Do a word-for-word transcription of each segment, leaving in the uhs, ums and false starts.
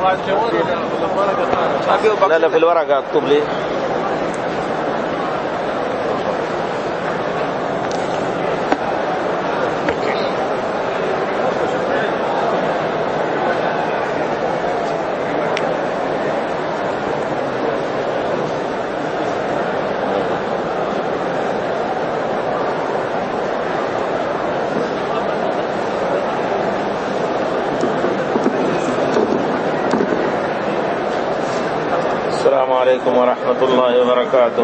لا لا في الورقة اكتب لي. السلام عليكم ورحمة الله وبركاته.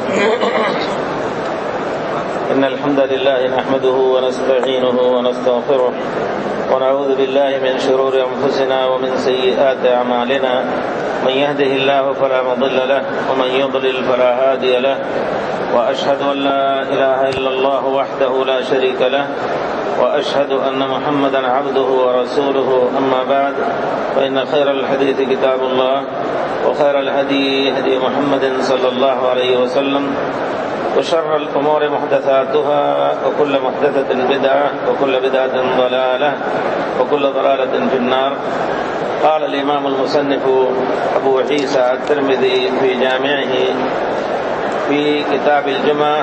إن الحمد لله نحمده ونستعينه ونستغفره ونعوذ بالله من شرور أنفسنا ومن سيئات أعمالنا. من يهده الله فلا مضل له ومن يضلل فلا هادي له، وأشهد أن لا إله إلا الله وحده لا شريك له، وأشهد أن محمدا عبده ورسوله. أما بعد، فإن خير الحديث كتاب الله، وخير الهدي هدي محمد صلى الله عليه وسلم، وشر الأمور محدثاتها، وكل محدثة بدعة، وكل بدعة ضلالة، وكل ضلالة في النار. قال الإمام المصنف أبو عيسى الترمذي في جامعه في كتاب الجمعة: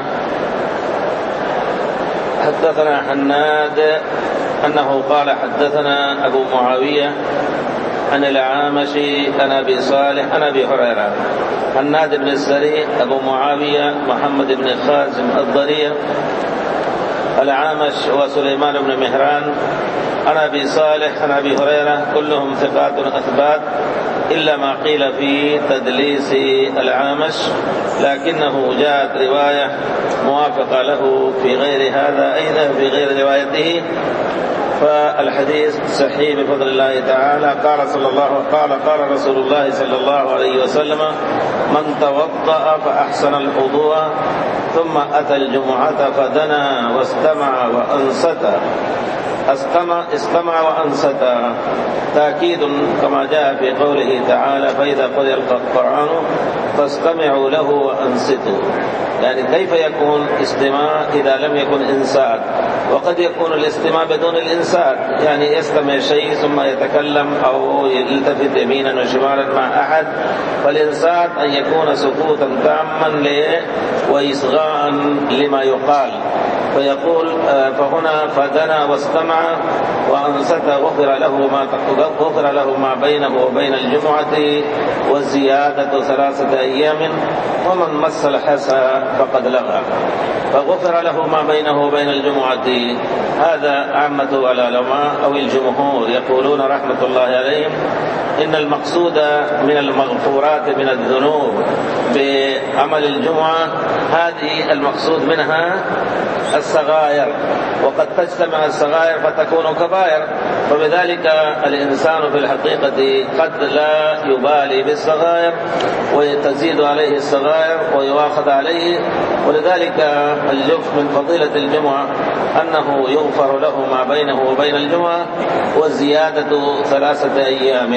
حدثنا حناد أنه قال حدثنا أبو معاوية عن الأعمش عن أبي صالح عن أبي هريرة. حناد بن السري، أبو معاوية محمد بن خازم الضرير، الأعمش وسليمان بن مهران عن أبي صالح عن أبي هريرة، كلهم ثقات أثبات، إلا ما قيل في تدليس الأعمش، لكنه جاءت رواية موافقة له في غير هذا أيضا في غير روايته، فالحديث صحيح بفضل الله تعالى. قال صلى الله قال قال رسول الله صلى الله عليه وسلم: من توضأ فأحسن الوضوء ثم أتى الجمعة فدنا واستمع وأنصت استمع, استمع وأنصت، تأكيد كما جاء في قوله تعالى: فإذا قرئ القرآن فاستمعوا له وأنصتوا. يعني كيف يكون استماع إذا لم يكن إنصات؟ وقد يكون الاستماع بدون الإنصات، يعني يستمع شيء ثم يتكلم أو يلتفت يمينا وشمالا مع أحد، فالإنصات أن يكون سكوتا تاما وإصغاء لما يقال، فيقول فهنا فدنا واستمع وأنصت غفر له ما غفر له ما بينه وبين الجمعة والزيادة ثلاثة أيام، ومن مس الحسى فقد لغى. فغفر له ما بينه وبين الجمعة، هذا عامة العلماء أو الجمهور يقولون رحمة الله عليهم إن المقصود من المغفورات من الذنوب بعمل الجمعة هذه المقصود منها الصغائر، وقد تجتمع الصغائر فتكون كبائر، فبذلك الإنسان في الحقيقة قد لا يبالي بالصغائر وتزيد عليه الصغائر ويواخذ عليه. ولذلك الجف من فضيلة الجمعة أنه يغفر له ما بينه وبين الجمعة والزيادة ثلاثة أيام.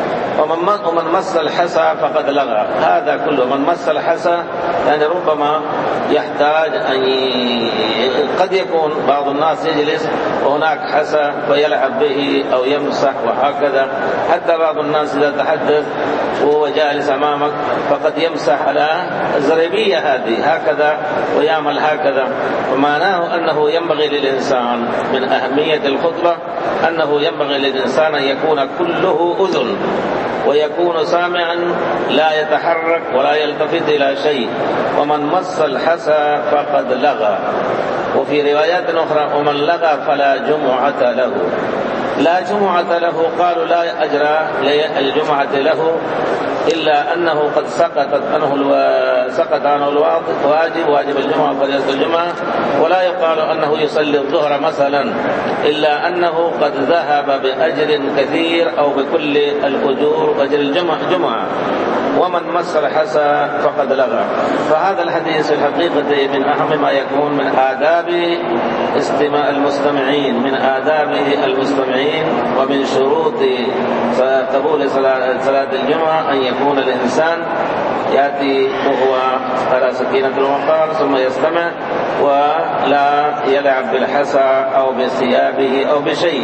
ومن مس الحسى فقد لغى، هذا كله من مس الحسى، يعني ربما يحتاج أن ي... قد يكون بعض الناس يجلس وهناك حسى فيلعب به أو يمسح وهكذا، حتى بعض الناس إذا تحدث وهو جالس أمامك فقد يمسح على الزريبية هذه هكذا ويعمل هكذا. ومعناه أنه ينبغي للإنسان من أهمية الخطبة أنه ينبغي للإنسان أن يكون كله أذن ويكون سامعا لا يتحرك ولا يلتفت إلى شيء. ومن مس الحسى فقد لغى. وفي روايات أخرى: ومن لغى فلا جمعة له. لا جمعة له، قالوا لا أجر الجمعة له إلا أنه قد سقطت عنه الو... سقط عنه الواجب، واجب الجمعة فريضة الجمعة، ولا يقال أنه يصلي الظهر مثلا، إلا أنه قد ذهب بأجر كثير أو بكل الأجور أجر الجمعة جمعة. ومن مس الحسى فقد لغى. فهذا الحديث في الحقيقة من أهم ما يكون من آداب استماع المستمعين، من آداب المستمعين، ومن شروط قبول صلاة الجمعة أن يكون الإنسان يأتي وهو على سكينة الوقار ثم يستمع ولا يلعب بالحسى أو بثيابه أو بشيء.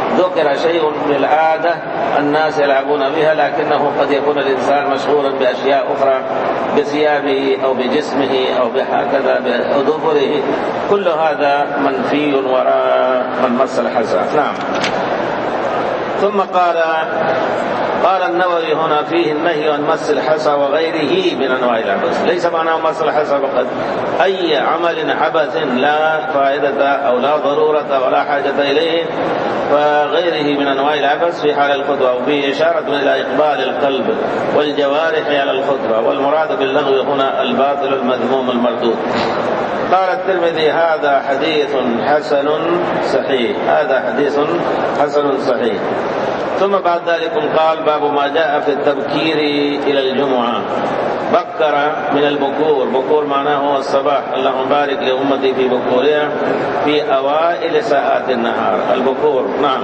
ذكر شيء من العادة الناس يلعبون بها، لكنه قد يكون الإنسان مشغولا بأشياء أخرى بثيابه أو بجسمه أو بهكذا بأظفره، كل هذا منفي وراء من مس الحسى. نعم. ثم قال قال النووي هنا فيه النهي عن مس الحسى وغيره من أنواع العبث. ليس معناه مس الحسى فقط، أي عمل عبث لا فائدة أو لا ضرورة ولا حاجة إليه فغيره من أنواع العبث في حال الخطبة، وفيه إشارة إلى إقبال القلب والجوارح على الخطبة، والمراد باللغو هنا الباطل المذموم المردود. قال الترمذي هذا حديث حسن صحيح، هذا حديث حسن صحيح. ثم بعد ذلك قال باب ما جاء في التبكير إلى الجمعة. بكر من البكور، بكور معناه هو الصباح، اللهم بارك لأمتي في بكورها في أوائل ساعات النهار، البكور. نعم.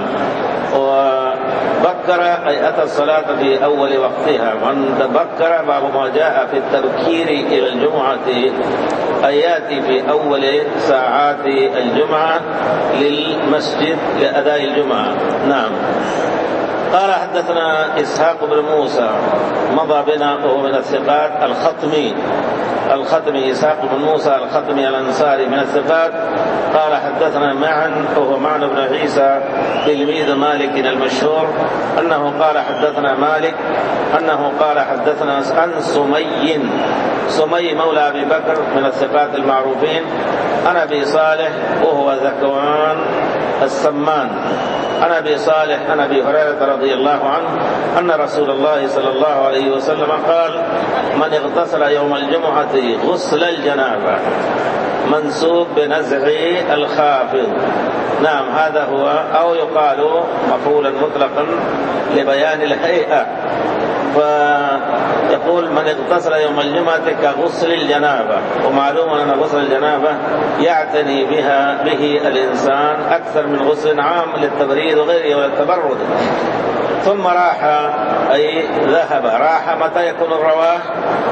وبكر أي أتى الصلاة في أول وقتها. من تبكر باب ما جاء في التبكير إلى الجمعة أي يأتي في أول ساعات الجمعة للمسجد لأداء الجمعة. نعم. قال حدثنا إسحاق بن موسى مضى بنا وهو من الثقات الخطمي الخطمي إسحاق بن موسى الخطمي الأنصاري من الثقات. قال حدثنا معا وهو معن بن عيسى تلميذ مالك المشهور أنه قال حدثنا مالك أنه قال حدثنا عن سمي سمي مولى أبي بكر من الثقات المعروفين عن أبي صالح وهو ذكوان السمان عن أبي صالح عن أبي هريرة رضي الله عنه أن رسول الله صلى الله عليه وسلم قال من اغتسل يوم الجمعة غسل الجنابة منسوب بنزع الخافض. نعم هذا هو، أو يقال مفعولا مطلقا لبيان الهيئة، فيقول من اغتسل يوم الجمعة كغسل الجنابة، ومعلوم أن غسل الجنابة يعتني بها به الإنسان أكثر من غسل عام للتبريد وغيره وللتبرد. ثم راح أي ذهب. راح متى يكون الرواح؟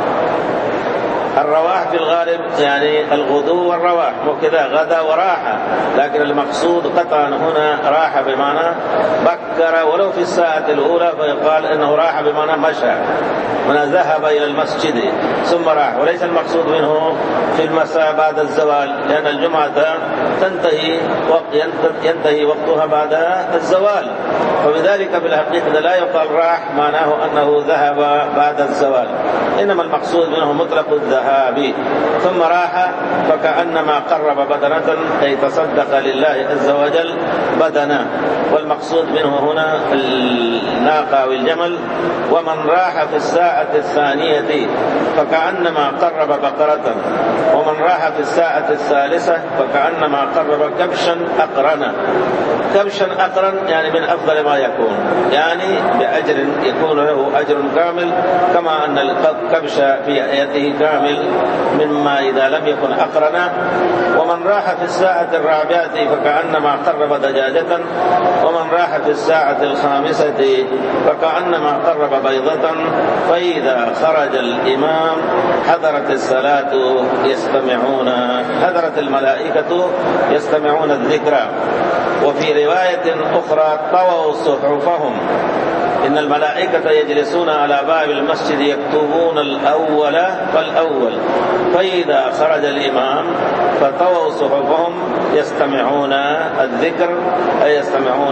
الرواح في الغالب يعني الغدو والرواح، وكذا غدا وراح، لكن المقصود قطعا هنا راح بمعنى بكر ولو في الساعة الأولى، فيقال إنه راح بمعنى مشى، من ذهب إلى المسجد ثم راح، وليس المقصود منه في المساء بعد الزوال، لأن الجمعة تنتهي وقت ينتهي وقتها بعد الزوال، فبذلك بالحقيقة لا يقال راح معناه أنه ذهب بعد الزوال، إنما المقصود منه مطلق الذهاب. ثم راح فكأنما قرب بدنة أي تصدق لله عز وجل بدنة، والمقصود منه هنا الناقة والجمل. ومن راح في الساعة الثانية فكأنما قرب بقرة، ومن راح في الساعة الثالثة فكأنما قرب كبشا أقرنا. كبشا أقرن يعني من أفضل ما يكون، يعني بأجر يكون له أجر كامل، كما أن الكبش في آياته كامل مما إذا لم يكن أقرنا. ومن راح في الساعة الرابعة فكأنما قرب دجاجة، ومن راح في الساعة الخامسة فكأنما قرب بيضة. فإذا خرج الإمام حضرت الصلاة يستمعون، حضرت الملائكة يستمعون الذكر. وفي رواية أخرى طووا صحفهم، إن الملائكة يجلسون على باب المسجد يكتبون الأول فالأول، فإذا خرج الإمام فطووا صحفهم يستمعون الذكر، أي يستمعون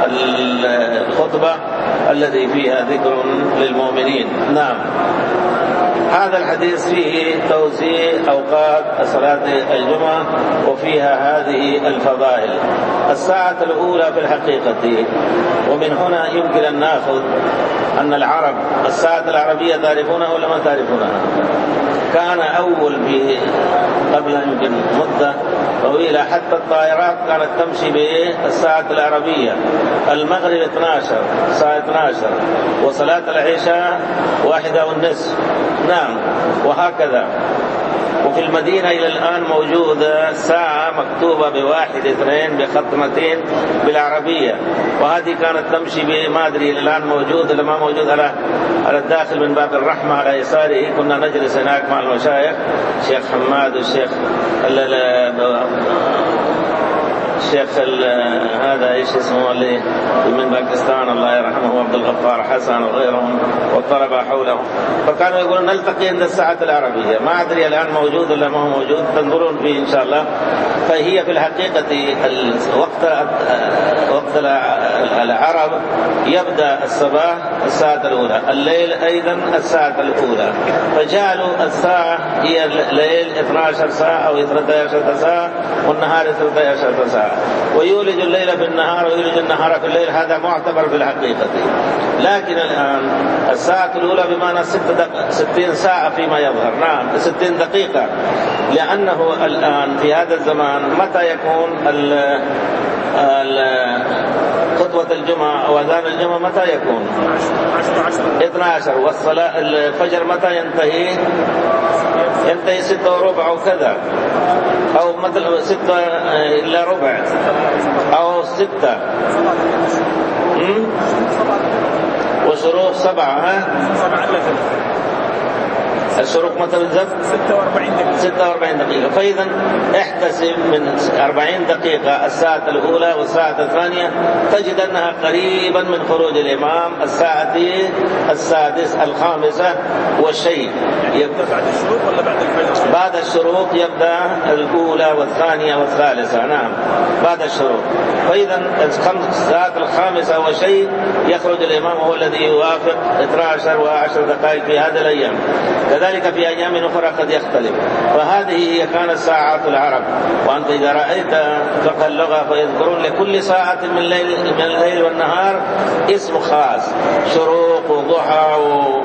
الخطبة التي فيها ذكر للمؤمنين. نعم. هذا الحديث فيه توزيع أوقات صلاة الجمعة وفيها هذه الفضائل. الساعة الأولى في الحقيقة، ومن هنا يمكن أن نأخذ أن العرب الساعة العربية تعرفونها ولا ما تعرفونها؟ كان أول قبل يمكن مدة طويلة حتى الطائرات كانت تمشي بالساعة العربية، المغرب اثني عشر الساعة اثني عشر، وصلاة العشاء واحدة والنصف. نعم وهكذا. وفي المدينة إلى الآن موجودة ساعة مكتوبة بواحد اثنين بخطمتين بالعربية، وهذه كانت تمشي بما أدري إلى الآن موجود لما موجود على على الداخل من باب الرحمة على يساره. كنا نجلس هناك مع المشايخ، الشيخ حماد والشيخ الشيخ هذا ايش اسمه اللي من باكستان الله يرحمه عبد الغفار حسن وغيرهم والطلبة حولهم، فكانوا يقولون نلتقي عند الساعة العربية. ما أدري الآن موجود ولا ما هو موجود، تنظرون فيه إن شاء الله. فهي في الحقيقة وقت وقت العرب يبدأ الصباح الساعة الأولى، الليل أيضا الساعة الأولى، فجعلوا الساعة هي الليل اثنتي عشرة ساعة أو اثنتي عشرة ساعة والنهار اثنتي عشرة ساعة، ويولج الليل في النهار ويولج النهار في الليل. هذا معتبر في الحقيقة. لكن الآن الساعة الأولى بمعنى ستين ساعة فيما يظهر، نعم ستين دقيقة، لأنه الآن في هذا الزمان متى يكون ال ال خطوة الجمعة أو أذان الجمعة متى يكون؟ اثنتي عشرة. والصلاة الفجر متى ينتهي؟ ينتهي ستة وربع أو كذا، أو مثل ستة إلا ربع أو ستة، وشروق سبعة. ها الشروق متى بالضبط؟ ستة وأربعين دقيقة. فإذا احتسب من أربعين دقيقة الساعة الأولى والساعة الثانية، تجد أنها قريبا من خروج الإمام الساعة السادس الخامسة والشيء. يبدأ بعد الشروق ولا بعد الفجر؟ بعد الشروق يبدأ الأولى والثانية والثالثة، نعم بعد الشروق. فإذا الساعة الخامسة وشيء يخرج الإمام، هو الذي يوافق اثنتي عشرة وعشر دقائق في هذه الأيام. كذلك في أيام أخرى قد يختلف. فهذه هي كانت ساعات العرب. وأنت إذا رأيت فقه اللغة فيذكرون لكل ساعة من الليل, من الليل والنهار اسم خاص، شروق وضحى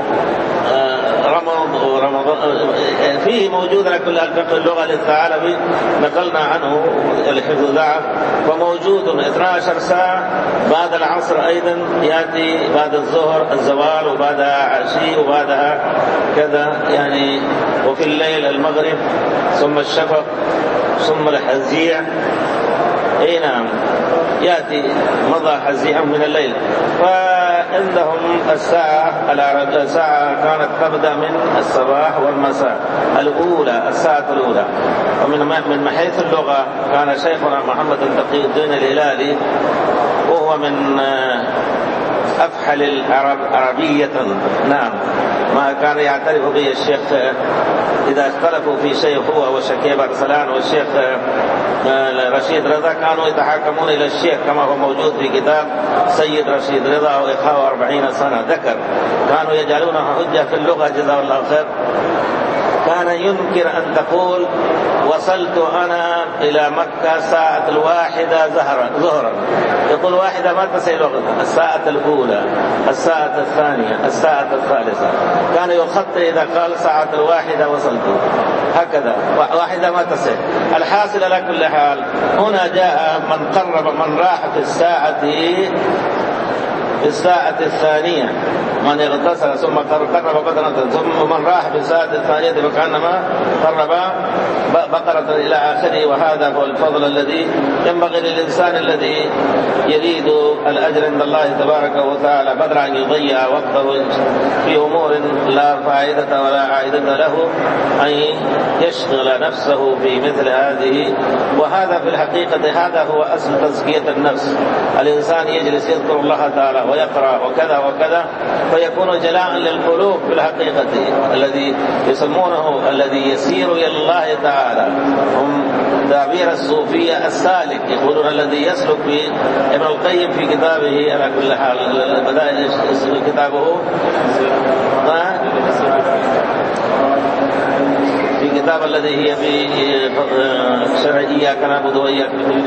ورمض ورمضان، فيه موجود لكل الفقه اللغة للثعلبي نقلنا عنه الحفظ ضعف، فموجود اثنتي عشرة ساعة. بعد العصر أيضا يأتي بعد الظهر الزوال، وبعدها عشي، وبعدها كذا يعني، وفي الليل المغرب، ثم الشفق، ثم الحزيع. اي نعم يأتي مضى حزيع من الليل. فعندهم الساعة الساعة كانت تبدأ من الصباح والمساء الأولى، الساعة الأولى. ومن من حيث اللغة كان شيخنا محمد تقي الدين الهلالي وهو من أفحل العرب عربية، نعم ما كان يعترف به الشيخ إذا اختلفوا في شيء هو وشكيب أرسلان والشيخ رشيد رضا كانوا يتحاكمون إلى الشيخ، كما هو موجود في كتاب سيد رشيد رضا وإخاء أربعين سنة ذكر، كانوا يجعلونها حجة في اللغة جزاه الله خير. كان ينكر أن تقول وصلت أنا إلى مكة ساعة الواحدة ظهرا، يقول واحدة ما تسعي لغتها، الساعة الأولى، الساعة الثانية، الساعة الثالثة. كان يخطئ إذا قال ساعة الواحدة وصلت، هكذا واحدة ما تسعي. الحاصل على كل حال هنا جاء من قرب من راح في الساعة في الساعة الثانية، من اغتسل ثم قرب بدنة، ثم من راح في الساعة الثانية فكأنما قرب بقرة إلى آخره. وهذا هو الفضل الذي ينبغي للإنسان الذي يريد الأجر عند الله تبارك وتعالى، بدل أن يضيع وقته في أمور لا فائدة ولا عائدة له، أن يشغل نفسه في مثل هذه. وهذا في الحقيقة هذا هو أصل تزكية النفس. الإنسان يجلس يذكر الله تعالى ويقرأ وكذا وكذا، فيكون جلاء للقلوب في الحقيقة. الذي يسمونه الذي يسير إلى الله تعالى هم تعبير الصوفية السالك، يقولون الذي يسلك في ابن القيم في كتابه على كل حال بدأ كتابه في كتاب الذي هي في شرعية كنعبد وإياك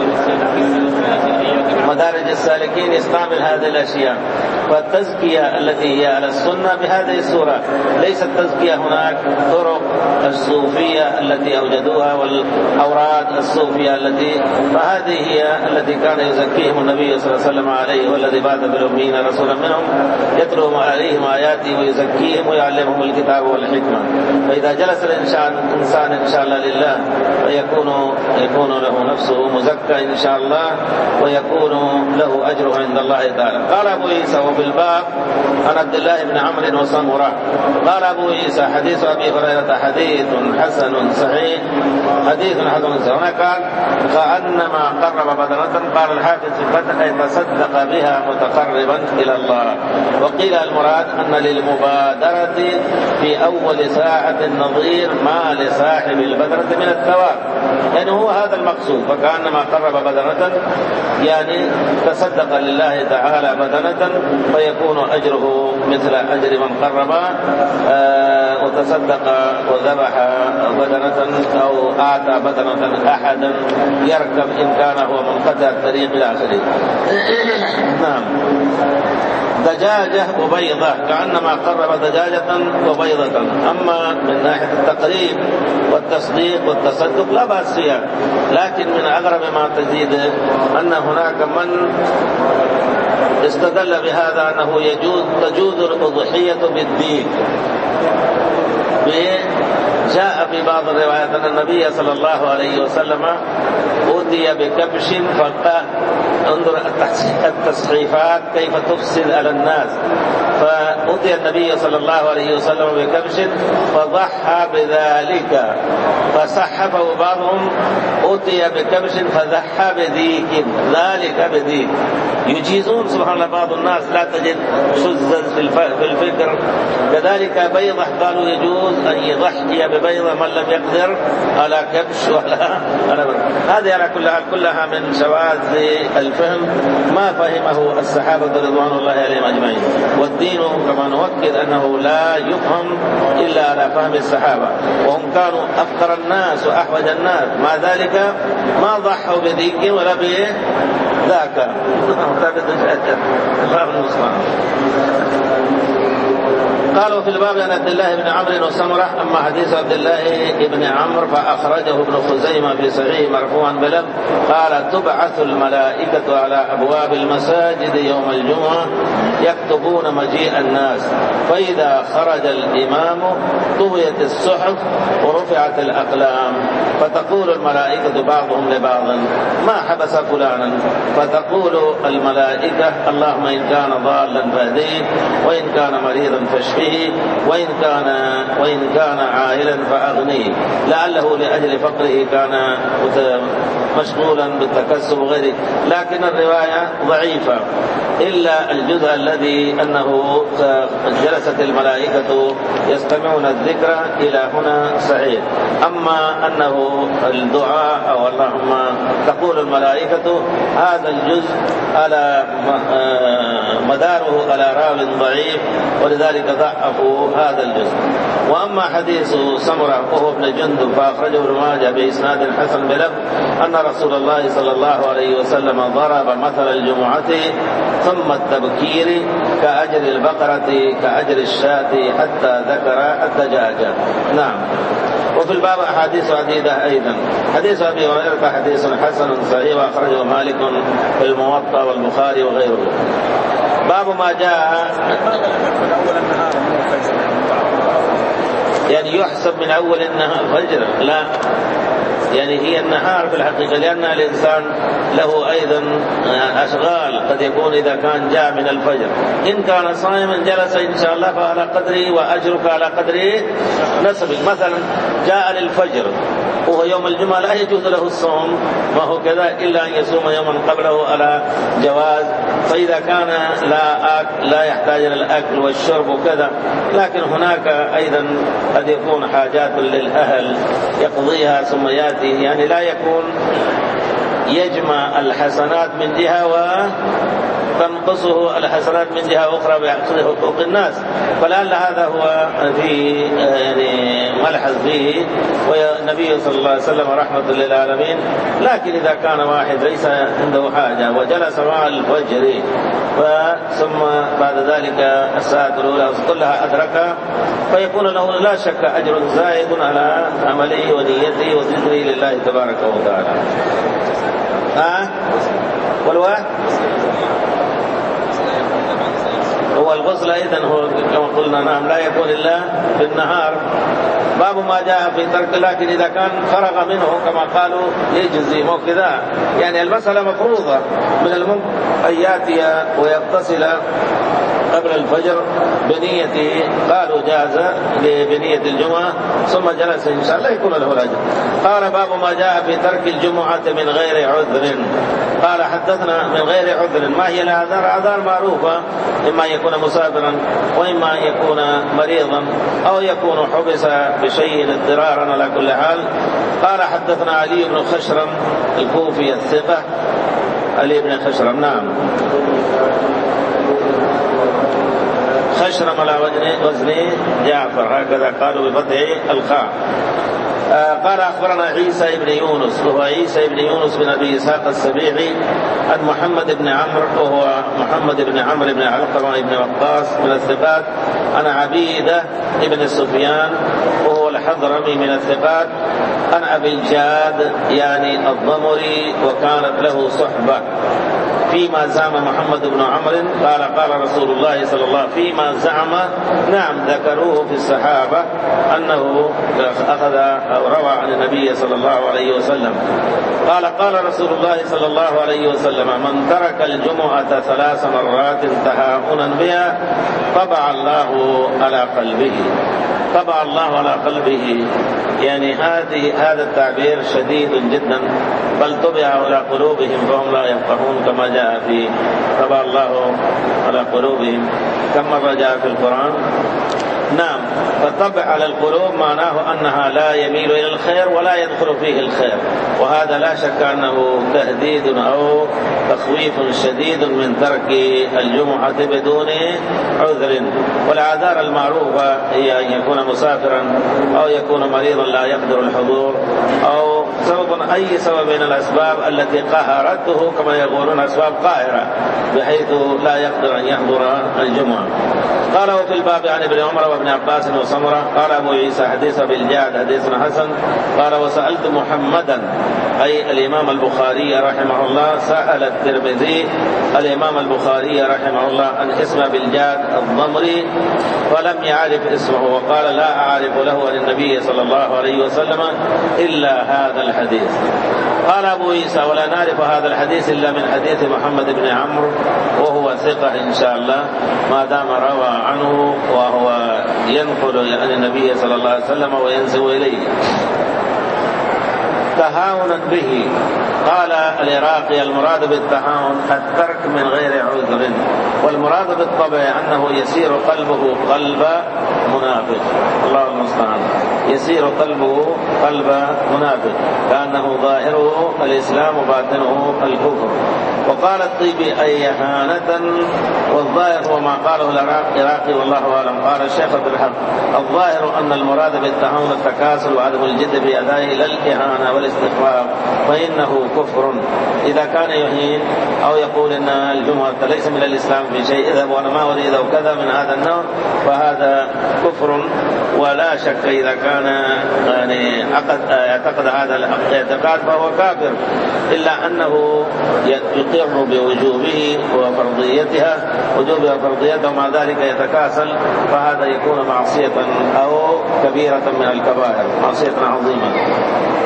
مدارج السالكين يستعمل هذه الأشياء. فالتزكية التي هي على السنة بهذه الصورة، ليست تزكية هناك طرق الصوفية التي أوجدوها والأوراد الصوفية التي، فهذه هي التي كان يزكيهم النبي صلى الله عليه وسلم عليه، والذي بعث بالأميين رسولا منهم يتلو عليهم آياته ويزكيهم ويعلمهم الكتاب والحكمة. فإذا جلس الإنسان إنسان إن شاء الله لله فيكون يكون له نفسه مزكى إن شاء الله، ويكون له أجره عند الله تعالى. قال أبو عيسى وفي الباب عن عبد الله بن عمرو وسمرة. قال أبو عيسى حديث أبي هريرة حديث حسن صحيح حديث حسن صحيح. هنا قال كأنما قرب بدنة. قال الحافظ في الفتح أي تصدق بها متقربا إلى الله. وقيل المراد أن للمبادرة في أول ساعة النظير ما لصاحب البدنة من الثواب، يعني هو هذا المقصود. فكأنما قرب بدنة يعني تصدق لله تعالى بدنة فيكون أجره مثل أجر من قرب آه وتصدق وذبح بدنة أو أعطى بدنة أحدا يركب إن كان هو منقطع الطريق إلى آخره. نعم. دجاجة وبيضة كأنما قرب دجاجة وبيضة. أما من ناحية التقريب والتصديق والتصدق لا بأس فيها، لكن من أغرب ما تزيد أن هناك من استدل بهذا أنه يجوز تجوز الأضحية بالدين. جاء في بعض الروايات أن النبي صلى الله عليه وسلم أوتي بكبش فقال انظر التصحيفات كيف تفسد على الناس. فأوتي النبي صلى الله عليه وسلم بكبش فضحى بذلك فصحفه بعضهم أوتي بكبش فضحى بذيك ذلك بذيك. يجيزون سبحان الله بعض الناس لا تجد شذ في الفكر. كذلك بيضة قالوا يجوز أن يضحي ببيضة من لم يقدر على كبش ولا على بر. هذه على كلها كلها من شواذ الفهم ما فهمه الصحابة رضوان الله عليهم أجمعين. والدين كما نؤكد أنه لا يفهم إلا على فهم الصحابة، وهم كانوا أفقر الناس وأحوج الناس، مع ذلك ما ضحوا بذيك ولا بذاك. قالوا في الباب عن عبد الله بن عمرو وسمرة. أما حديث عبد الله بن عمرو فأخرجه ابن خزيمة في صحيح مرفوعا بلفظ قال تبعث الملائكة على أبواب المساجد يوم الجمعة يكتبون مجيء الناس، فإذا خرج الإمام طويت الصحف ورفعت الأقلام، فتقول الملائكة بعضهم لبعض ما حبس فلانا، فتقول الملائكة اللهم إن كان ضالا فاهديه، وإن كان مريضا فاشفيه، وإن كان وإن كان عائلا فأغنيه، لعله لأجل فقره كان مشغولا بالتكسب وغيره. لكن الرواية ضعيفة إلا الجزء الذي أنه جلست الملائكة يستمعون الذكر إلى هنا صحيح. أما أنه الدعاء أو اللهم تقول الملائكة هذا الجزء على مداره على راو ضعيف، ولذلك ضعفوا هذا الجزء. وأما حديث سمرة وهو ابن جندب فأخرجه ابن ماجه بإسناد حسن بلفظ أن رسول الله صلى الله عليه وسلم ضرب مثل الجمعة ثم التبكير كأجر البقرة كأجر الشاة حتى ذكر الدجاجة. نعم. وفي الباب أحاديث عديدة أيضا. حديث أبي هريرة حديث حسن صحيح وأخرجه مالك في الموطأ والبخاري وغيره. باب ما جاء يعني يحسب من أول النهار الفجر، لا يعني هي النهار في الحقيقة، لأن الإنسان له أيضا أشغال قد يكون إذا كان جاء من الفجر. إن كان صائما جلس إن شاء الله فعلى قدره وأجرك على قدره نسبك. مثلا جاء للفجر وهو يوم الجمعة لا يجوز له الصوم، ما هو كذا إلا أن يصوم يوما قبله على جواز. فإذا كان لا أكل لا يحتاج إلى الأكل والشرب وكذا، لكن هناك أيضا قد يكون حاجات للأهل يقضيها ثم يأتي، يعني لا يكون يجمع الحسنات من جهة وتنقصه الحسنات من جهة أخرى بيأخذ حقوق الناس. فلعل هذا هو في يعني ملحظ فيه والنبي صلى الله عليه وسلم رحمة للعالمين. لكن إذا كان واحد ليس عنده حاجة وجلس مع الفجر ثم بعد ذلك الساعة الأولى كلها أدركها فيكون له لا شك أجر زائد على عمله ونيته وذكره لله تبارك وتعالى. ها والواحد هو الغسل أيضا هو كما قلنا نعم لا يكون إلا في النهار. باب ما جاء في ترك، لكن إذا كان فرغ منه كما قالوا يجزي مو كذا، يعني المسألة مفروضة من الممكن أن يأتي ويغتسل قبل الفجر بنية، قالوا جاز بنية الجمعة ثم جلس إن شاء الله يكون له الأجر. قال باب ما جاء في ترك الجمعة من غير عذر. قال حدثنا من غير عذر، ما هي الأعذار؟ أعذار معروفة، إما يكون مسافرا وإما يكون مريضا أو يكون حبس بشيء اضطرارا على كل حال. قال حدثنا علي بن خشرم الكوفي الثقة، علي بن خشرم نعم، خشرم على وزن جعفر، هكذا قالوا بفتح الخاء. آه قال أخبرنا عيسى بن يونس، وهو عيسى بن يونس بن أبي إسحاق السبيعي، عن محمد بن عمرو وهو محمد بن عمرو بن علقمة بن وقاص من الثقات، عن عبيدة بن سفيان وهو الحضرمي من الثقات، عن أبي الجاد يعني الضمري وكانت له صحبة، فيما زعم محمد بن عمرو قال قال رسول الله صلى الله عليه وسلم فيما زعم، نعم ذكروه في الصحابة أنه أخذ أو روى عن النبي صلى الله عليه وسلم قال قال رسول الله صلى الله عليه وسلم من ترك الجمعة ثلاث مرات تهاونا بها طبع الله على قلبه، طبع الله على قلبه، يعني هذه هذا التعبير شديد جدا، بل طبع على قلوبهم فهم لا يفقهون، كما جاء في طبع الله على قلوبهم كم مرة جاء في القرآن. نعم، فالطبع على القلوب معناه أنها لا يميل إلى الخير ولا يدخل فيه الخير، وهذا لا شك أنه تهديد أو تخويف شديد من ترك الجمعة بدون عذر. والأعذار المعروفة هي أن يكون مسافرا أو يكون مريضا لا يقدر الحضور، أو سبب أي سبب من الأسباب التي قهرته كما يقولون أسباب قاهرة بحيث لا يقدر أن يحضر الجمعة. قال وفي الباب عن ابن عمر وابن عباس وسمرة. قال أبو عيسى حديث بالجعد حديث حسن. قال وسألت محمدا أي الإمام البخاري رحمه الله، سأل الترمذي الإمام البخاري رحمه الله عن اسم بالجعد الضمري ولم يعرف اسمه، وقال لا أعرف له عن النبي صلى الله عليه وسلم إلا هذا الحديث. قال أبو عيسى ولا نعرف هذا الحديث إلا من حديث محمد بن عمرو وهو ثقة إن شاء الله ما دام روى عنه وهو ينقل عن النبي صلى الله عليه وسلم وينسب إليه. تهاونا به. قال العراقي المراد بالتهاون الترك من غير عذر، والمراد بالطبع أنه يسير قلبه قلب منافق، الله المستعان، يسير قلبه قلب منافق كأنه ظاهره الإسلام وباطنه الكفر. وقال الطيبي أي إهانة، والظاهر هو ما قاله العراقي والله أعلم. قال الشيخ عبد الحق الظاهر أن المراد بالتهاون التكاسل وعدم الجد في أدائه لا الإهانة والاستخفاف، فإنه كفر إذا كان يهين أو يقول إن الجمعة ليس من الإسلام في شيء، إذا وأنا ما أريد أو كذا من هذا النوع، فهذا كفر ولا شك إذا كان يعني يعتقد هذا الاعتقاد فهو كافر، إلا أنه يقر بوجوبه وفرضيتها وجوبها وفرضيتها ومع ذلك يتكاسل، فهذا يكون معصية أو كبيرة من الكبائر، معصية عظيمة.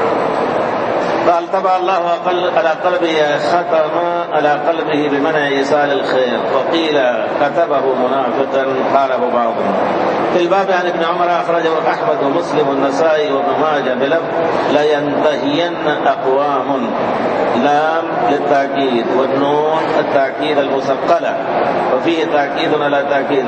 قال طبع الله على قلبه ختم على قلبه بمنع إيصال الخير، وقيل كتبه منافقا قاله بعضهم. في الباب عن ابن عمر أخرجه أحمد ومسلم والنسائي وابن ماجه بلفظ لينتهين أقوام، لام للتأكيد والنون التأكيد المثقلة، وفيه تأكيد على تأكيد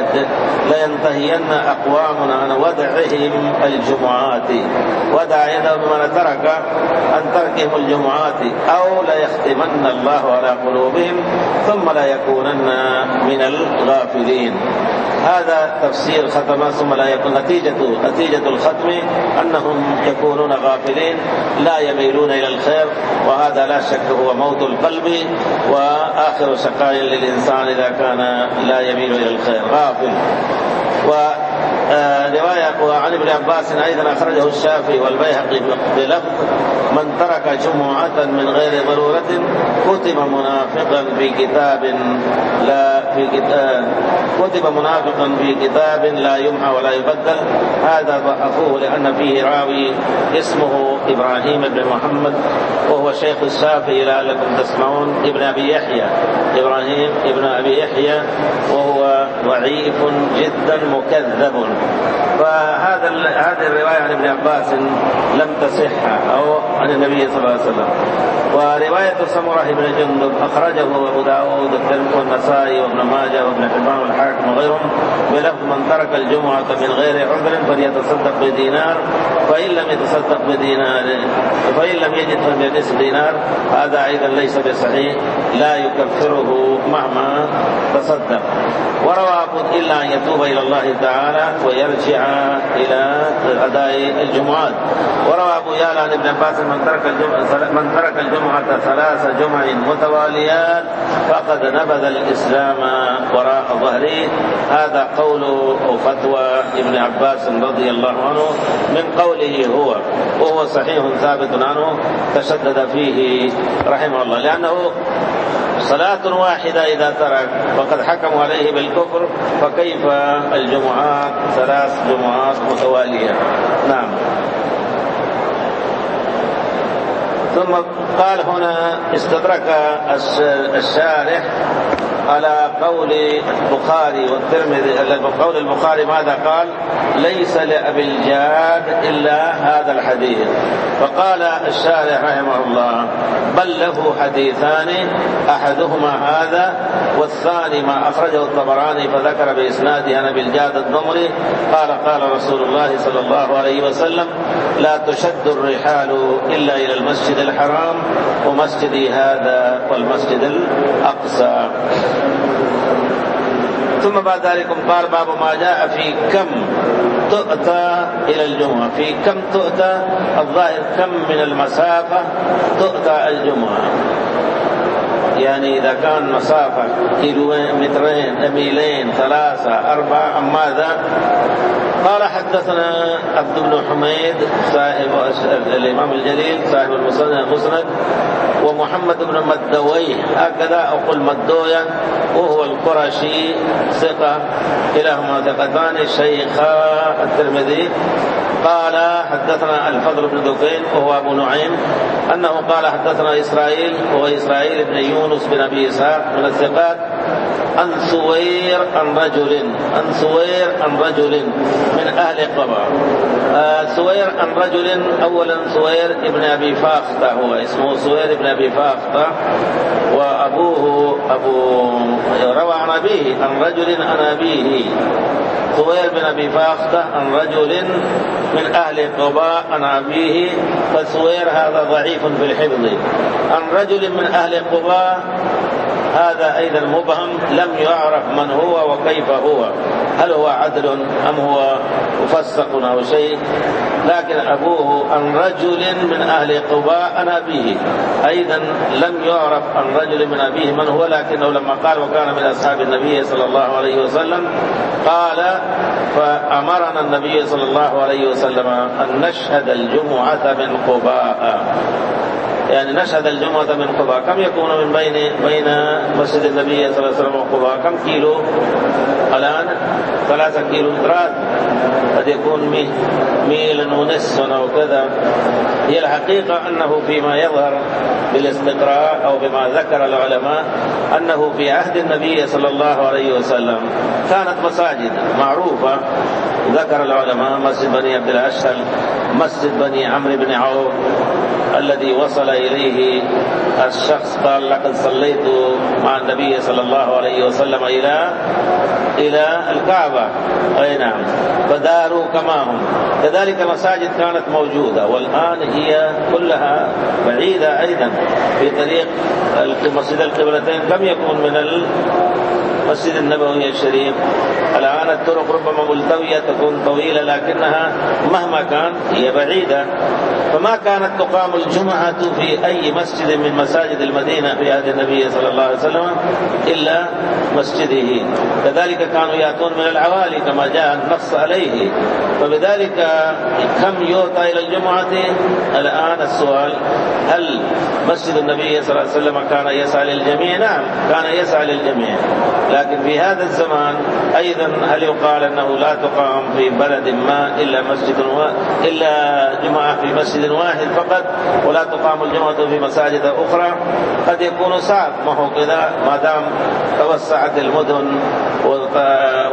لينتهين أقوام عن ودعهم الجمعات، ودع يده بمن ترك عن تركهم الجمعات، أو ليختمن الله على قلوبهم ثم لا يكونن من الغافلين. هذا تفسير ختم ثم لا يكون. نتيجة نتيجة الختم أنهم يكونون غافلين لا يميلون إلى الخير، وهذا لا شك هو موت القلب وآخر شقاء للإنسان إذا كان لا يميل إلى الخير غافل. و رواية وعن ابن عباس أيضا أخرجه الشافعي والبيهقي بلفظ من ترك جمعة من غير ضرورة كتب منافقا في كتاب لا في كتاب كتب منافقا في كتاب لا يمحى ولا يبدل. هذا ضعفوه لأن فيه راوي اسمه إبراهيم بن محمد وهو شيخ الشافعي لعلكم تسمعون، ابن أبي يحيى، إبراهيم ابن أبي يحيى وهو ضعيف جدا مكذب. فهذا هذه الرواية عن ابن عباس لم تصح أو عن النبي صلى الله عليه وسلم. ورواية سمرة بن جندب أخرجه أبو داود والنسائي وابن ماجه وابن حبان والحاكم وغيرهم بلفظ من ترك الجمعة من غير عذر فليتصدق بدينار، فإن لم يتصدق بدينار فإن لم يجد فبنصف دينار. هذا أيضا ليس بصحيح، لا يكفره مهما تصدق. وروى أبو إلا أن يتوب إلى الله تعالى ويرجع إلى أداء الجمعات. وروى أبو يعلى عن ابن عباس من ترك الجمعة من ترك الجمعة ثلاث جمع متواليات فقد نبذ الإسلام وراء ظهره. هذا قول أو فتوى ابن عباس رضي الله عنه من قوله هو، وهو صحيح ثابت عنه تشدد فيه رحمه الله، لأنه صلاة واحدة إذا ترك فقد حكموا عليه بالكفر، فكيف الجمعات ثلاث جمعات متوالية؟ نعم. ثم قال هنا استدرك الشارح على قول البخاري والترمذي. قول البخاري ماذا قال؟ ليس لأبي الجاد إلا هذا الحديث. فقال الشارح رحمه الله بل له حديثان، أحدهما هذا والثاني ما أخرجه الطبراني فذكر بإسناده عن أبي الجاد الضمري قال قال رسول الله صلى الله عليه وسلم لا تشد الرحال إلا إلى المسجد الحرام ومسجدي هذا والمسجد الأقصى. ثم بعد ذلك قال باب ما جاء في كم تؤتى إلى الجمعة. في كم تؤتى الظاهر كم من المسافة تؤتى الجمعة، يعني إذا كان مسافة كيلوين مترين ميلين ثلاثة أربعة أم ماذا. قال حدثنا عبد بن حميد صاحب الإمام الجليل صاحب المسند ومحمد بن مدويه هكذا أقول مدويا وهو القرشي ثقة، كلاهما ثقتان شيخا الترمذي. قال حدثنا الفضل بن دكين وهو أبو نعيم أنه قال حدثنا إسرائيل وهو إسرائيل بن يونس بن أبي إسحاق من الثقات عن سوير عن رجل عن سوير عن رجل من أهل قبا. آه سوير عن رجل أولا سوير ابن أبي فاختة، هو اسمه سوير ابن أبي فاختة وأبوه أبو روى عن أبيه عن رجل عن أبيه. سوير بن أبي فاختة عن رجل من أهل قباء عن أبيه، فسوير هذا ضعيف في الحفظ. عن رجل من أهل قباء هذا أيضا مبهم لم يعرف من هو وكيف هو، هل هو عدل أم هو مفسق أو شيء. لكن أبوه عن رجل من أهل قباء عن أبيه أيضا لم يعرف عن رجل من أبيه من هو، لكنه لما قال وكان من أصحاب النبي صلى الله عليه وسلم قال فأمرنا النبي صلى الله عليه وسلم أن نشهد الجمعة من قباء، يعني نشهد الجمعة من قباء. كم يكون من بين بين مسجد النبي صلى الله عليه وسلم وقباء؟ كم كيلو الآن؟ ثلاثة كيلو مترات، قد يكون ميل ونصف أو كذا. هي الحقيقة أنه فيما يظهر بالاستقراء أو بما ذكر العلماء أنه في عهد النبي صلى الله عليه وسلم كانت مساجد معروفة، ذكر العلماء مسجد بني عبد الأشهل، مسجد بني عمرو بن عوف الذي وصل إليه الشخص قال لقد صليت مع النبي صلى الله عليه وسلم إلى إلى الكعبة، أي نعم، فداروا كما هم. كذلك مساجد كانت موجودة والآن هي كلها بعيدة أيضا في طريق مسجد القبلتين. كم يكون من المسجد النبوي الشريف؟ الآن الطرق ربما ملتوية تكون طويلة لكنها مهما كان هي بعيدة. فما كانت تقام الجمعة في أي مسجد من مساجد المدينة في عهد النبي صلى الله عليه وسلم إلا مسجده. كذلك كانوا يأتون من العوالي كما جاء النص عليه. فبذلك كم يؤتى إلى الجمعة؟ الآن السؤال هل مسجد النبي صلى الله عليه وسلم كان يسعى للجميع؟ نعم كان يسعى للجميع، لكن في هذا الزمان أيضا هل يقال أنه لا تقام في بلد ما إلا مسجد إلا جمعة في مسجد واحد فقط ولا تقام الجمعة في مساجد أخرى؟ قد يكون صعب، ما هو كذا ما دام توسعت المدن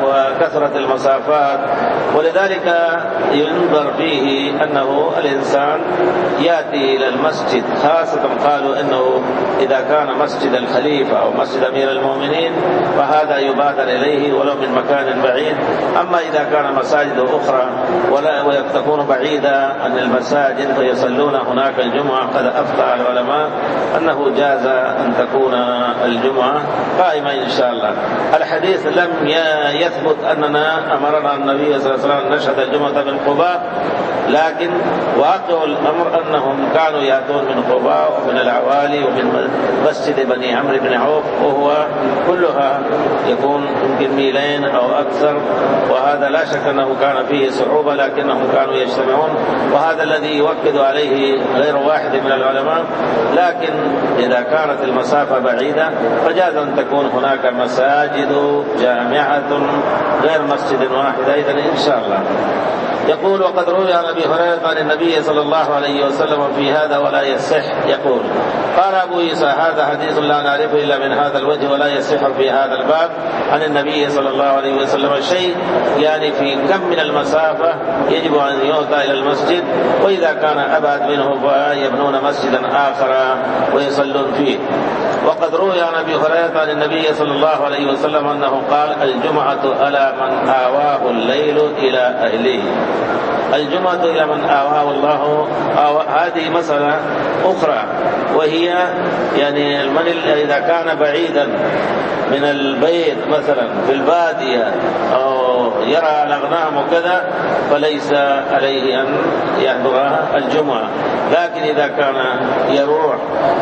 كثرة المسافات. ولذلك ينظر فيه أنه الإنسان يأتي إلى المسجد، خاصة قالوا أنه إذا كان مسجد الخليفة أو مسجد أمير المؤمنين فهذا يبادر إليه ولو من مكان بعيد. أما إذا كان مساجد أخرى ولا وتكون بعيدة عن المساجد فيصلون هناك الجمعة، قد أفتى العلماء أنه جاز أن تكون الجمعة قائمة إن شاء الله. الحديث لم يثبت أننا أمرنا النبي صلى الله عليه وسلم نشهد الجمعة من قباء، لكن واقع الأمر أنهم كانوا يأتون من قباء ومن العوالي ومن مسجد بني عمرو بن عوف، وهو كلها يكون يمكن ميلين أو أكثر، وهذا لا شك أنه كان فيه صعوبة لكنهم كانوا يجتمعون، وهذا الذي يؤكد عليه غير واحد من العلماء. لكن إذا كانت المسافة بعيدة فجاز أن تكون هناك مساجد جامعة غير مسجد واحد أيضا إن شاء الله. يقول: وقد روي عن أبي هريرة عن النبي صلى الله عليه وسلم في هذا ولا يصح. يقول: قال أبو عيسى: هذا حديث لا نعرفه إلا من هذا الوجه ولا يصح في هذا الباب عن النبي صلى الله عليه وسلم شيء، يعني في كم من المسافة يجب أن يؤتى إلى المسجد، وإذا كان أبعد منه فيبنون مسجدا آخر ويصلون فيه. وقد روي عن أبي هريرة عن النبي صلى الله عليه وسلم أنه قال: الجمعة على من آواه الليل إلى أهله. الجمعة إلى من آواه الله. أو هذه مسألة أخرى، وهي يعني من إذا كان بعيدا من البيت مثلا في البادية أو يرى الأغنام وكذا فليس عليه أن يحضرها الجمعة، لكن إذا كان يروح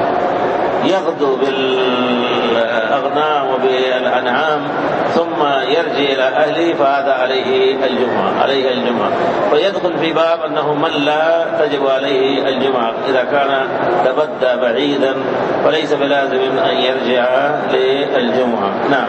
يغدو بالأغنام وبالأنعام ثم يرجع إلى أهله فهذا عليه الجمعة عليه الجمعة ويدخل في باب أنه من لا تجب عليه الجمعة إذا كان تبدى بعيدا فليس بلازم أن يرجع للجمعة. نعم.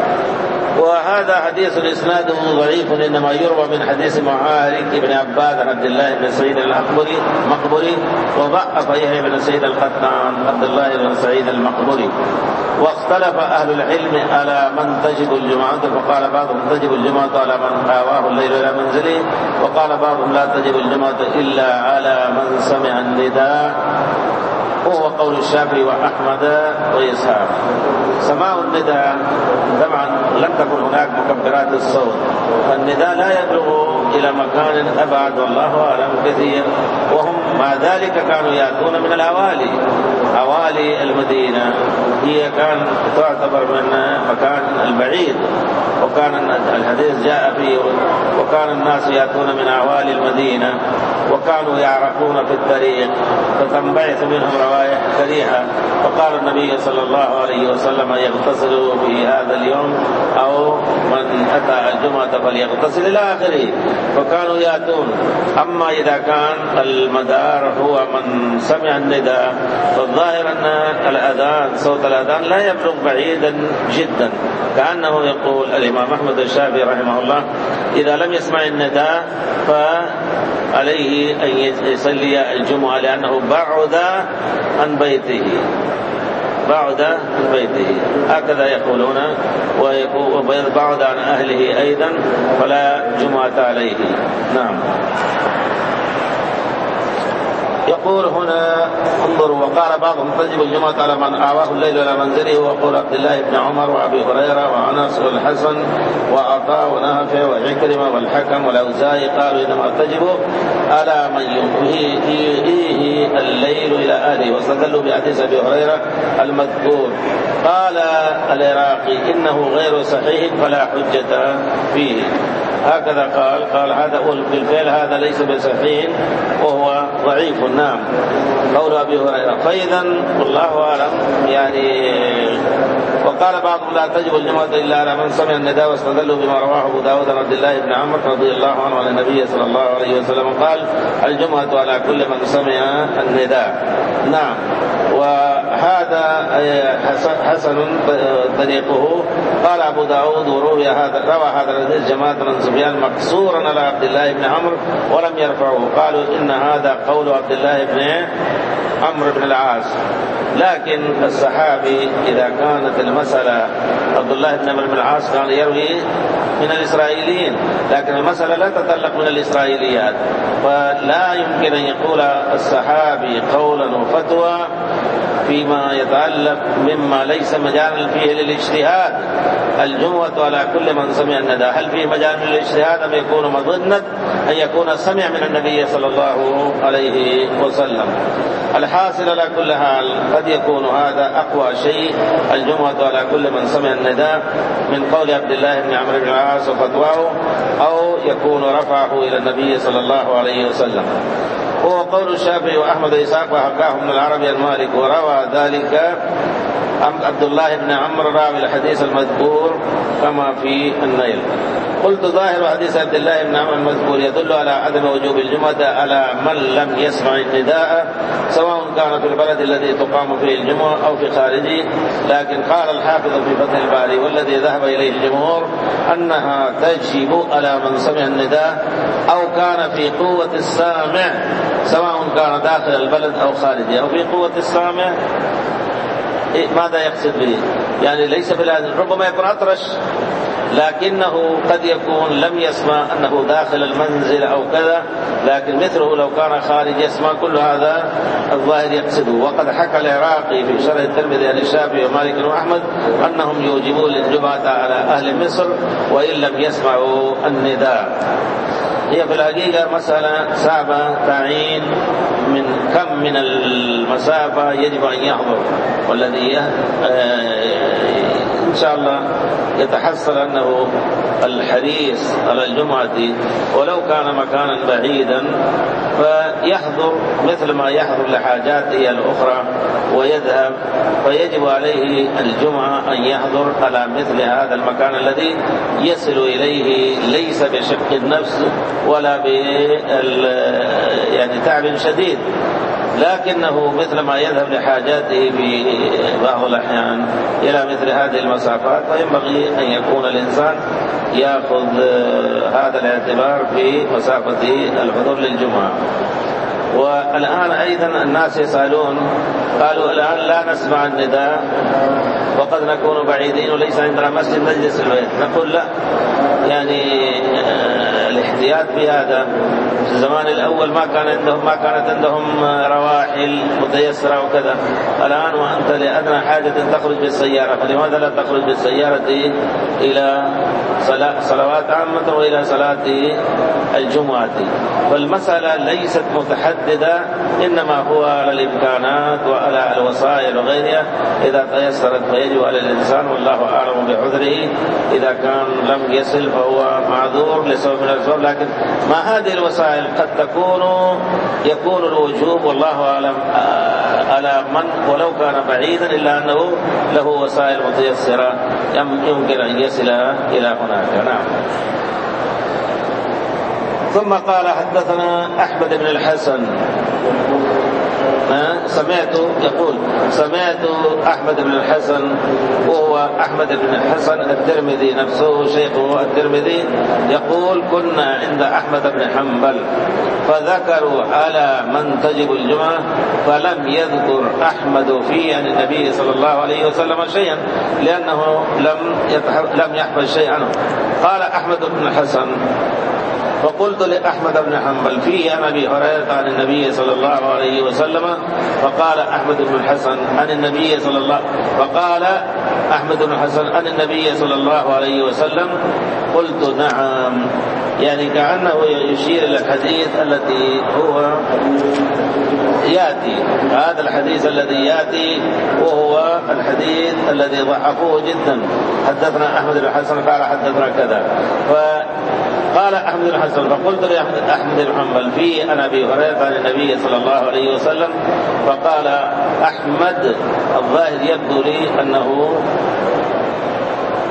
وهذا حديث إسناده ضعيف، إنما يروى من حديث معارك بن عباد عن عبد الله بن سعيد المقبري مقبري وضعف يحيى بن سعيد القطان عبد الله بن سعيد المقبري. واختلف أهل العلم على من تجب الجمعة، فقال بعضهم تجب الجمعة على من آواه الليل إلى منزله، وقال بعضهم لا تجب الجمعة إلا على من سمع النداء، وهو قول الشافعي وأحمد وإسحاق. سماع النداء طبعا لم تكن هناك مكبرات الصوت، النداء لا يبلغ إلى مكان أبعد والله أعلم كثير، وهم مع ذلك كانوا يأتون من العوالي. عوالي المدينة هي كان تعتبر من مكان البعيد، وكان الحديث جاء فيه وكان الناس يأتون من عوالي المدينة وكانوا يعرفون في الطريق فتنبعث منهم روائح كريهة، فقال النبي صلى الله عليه وسلم يغتسل في هذا اليوم أو من أتى الجمعة فليغتسل إلى آخره، فكانوا يأتون. أما إذا كان المدار هو من سمع النداء فالظاهر أن الأذان صوت الأذان لا يبلغ بعيدا جدا، كأنه يقول الإمام أحمد الشافعي رحمه الله إذا لم يسمع النداء فعليه أن يصلي الجمعة لأنه بعد عن بيته بعد عن بيته هكذا يقولون، وبعد عن أهله أيضا فلا جمعة عليه. نعم. يقول هنا انظروا: وقال بعضهم تجب الجمعة على من آواه الليل إلى منزله، وقول عبد الله بن عمر وأبي هريرة وأنس والحسن وعطاء ونافع وعكرمة والحكم والأوزاعي قالوا إنما تجب على من يؤيه الليل إلى أهله، واستدلوا بحديث أبي هريرة المذكور. قال العراقي إنه غير صحيح فلا حجة فيه، هكذا قال قال هذا بالفعل هذا ليس بصحيح وهو ضعيف. نعم. قول أبي هريرة. فإذا والله أعلم يعني. وقال بعضهم لا تجب الجمعة إلا على من سمع النداء، واستدلوا بما رواه أبو داود عن عبد الله بن عمر رضي الله عنه عن النبي صلى الله عليه وسلم قال الجمعة على كل من سمع النداء. نعم. وهذا حسن طريقه قال أبو داود وروي هذا روى هذا الحديث جماعة من سفيان مقصورا على عبد الله بن عمرو ولم يرفعوه، قالوا إن هذا قول عبد الله بن عمرو بن العاص. لكن الصحابي إذا كانت المسألة عبد الله بن عمرو بن العاص كان يروي من الإسرائيليين، لكن المسألة لا تتعلق من الإسرائيليات، فلا يمكن أن يقول الصحابي قولا وفتوى فيما يتعلق مما ليس مجال فيه للاجتهاد. الجمعة على كل من سمع النداء، هل فيه مجال للاجتهاد أم يكون مظنة أن يكون سمع من النبي صلى الله عليه وسلم؟ الحاصل على كل حال قد يكون هذا أقوى شيء، الجمعة على كل من سمع النداء من قول عبد الله بن عمرو بن العاص وفتواه، أو يكون رفعه إلى النبي صلى الله عليه وسلم. هو قول الشافعي وأحمد وإسحاق وحكاه من العربي عن مالك، وروى ذلك عبد الله بن عمرو راوي الحديث المذكور كما في النيل. قلت ظاهر حديث عبد الله بن عمرو المذكور يدل على عدم وجوب الجمعة على من لم يسمع النداء، سواء كان في البلد الذي تقام فيه الجمعة أو في خارجه. لكن قال الحافظ في فتح الباري والذي ذهب إليه الجمهور أنها تجب على من سمع النداء أو كان في قوة السامع، سواء كان داخل البلد أو خارجه. أو في قوة السامع ماذا يقصد به؟ يعني ليس باللازم، ربما يكون أطرش لكنه قد يكون لم يسمع أنه داخل المنزل أو كذا، لكن مثله لو كان خارج يسمع. كل هذا الظاهر يقصده. وقد حكى العراقي في شرح الترمذي عن الشافعي ومالك وأحمد أنهم يوجبون الجمعة على أهل مصر وإن لم يسمعوا النداء. هي في الحقيقة مسألة صعبة تعيين من كم من المسافة يجب أن يحضر، والذي إن شاء الله يتحصل أنه الحريص على الجمعة ولو كان مكانا بعيدا فيحضر مثل ما يحضر لحاجاته الأخرى ويذهب، فيجب عليه الجمعة أن يحضر على مثل هذا المكان الذي يصل إليه ليس بشق النفس ولا ب يعني تعب شديد، لكنه مثل ما يذهب لحاجاته في بعض الأحيان إلى مثل هذه المسافات، فينبغي أن يكون الإنسان يأخذ هذا الاعتبار في مسافة الحضور للجمعة. والآن أيضا الناس يسألون، قالوا الآن لا نسمع النداء وقد نكون بعيدين وليس عندنا مسجد نجلس البيت. نقول لا، يعني الاحتياط بهذا. في الزمان الأول ما كان عندهم ما كانت عندهم رواحل متيسرة وكذا. الآن وأنت لأدنى حاجة تخرج بالسيارة، فلماذا لا تخرج بالسيارة إلى صلوات عامة وإلى صلاة الجمعة؟ فالمسألة ليست متحددة، إنما هو على الإمكانات وعلى الوسائل وغيرها إذا تيسرت، فيجب على الإنسان والله أعلم بعذره. إذا كان لم يصل فهو معذور لسبب من الأسباب، لكن مع هذه الوسائل قد تكون يكون الوجوب والله أعلم على من ولو كان بعيدا، إلا أنه له وسائل متيسرة يمكن أن يصل إلى هناك. نعم. ثم قال حدثنا أحمد بن الحسن، سمعت يقول سمعت أحمد بن الحسن، وهو أحمد بن الحسن الترمذي نفسه شيخه الترمذي، يقول كنا عند أحمد بن حنبل فذكروا على من تجب الجمعة فلم يذكر أحمد فيه عن النبي صلى الله عليه وسلم شيئا، لأنه لم لم يحفظ شيئا عنه. قال أحمد بن الحسن فقلت لأحمد بن حنبل فيه عن أبي هريرة عن النبي صلى الله عليه وسلم، فقال أحمد بن الحسن عن النبي صلى الله فقال أحمد بن الحسن عن النبي صلى الله عليه وسلم. قلت نعم، يعني كأنه يشير إلى الحديث الذي هو يأتي، هذا الحديث الذي يأتي وهو الحديث الذي ضعفوه جدا. حدثنا أحمد بن الحسن قال حدثنا كذا، فقال أحمد بن الحسن فقلت لأحمد بن حنبل فيه عن أبي هريرة عن النبي صلى الله عليه وسلم، فقال أحمد الظاهر يبدو لي أنه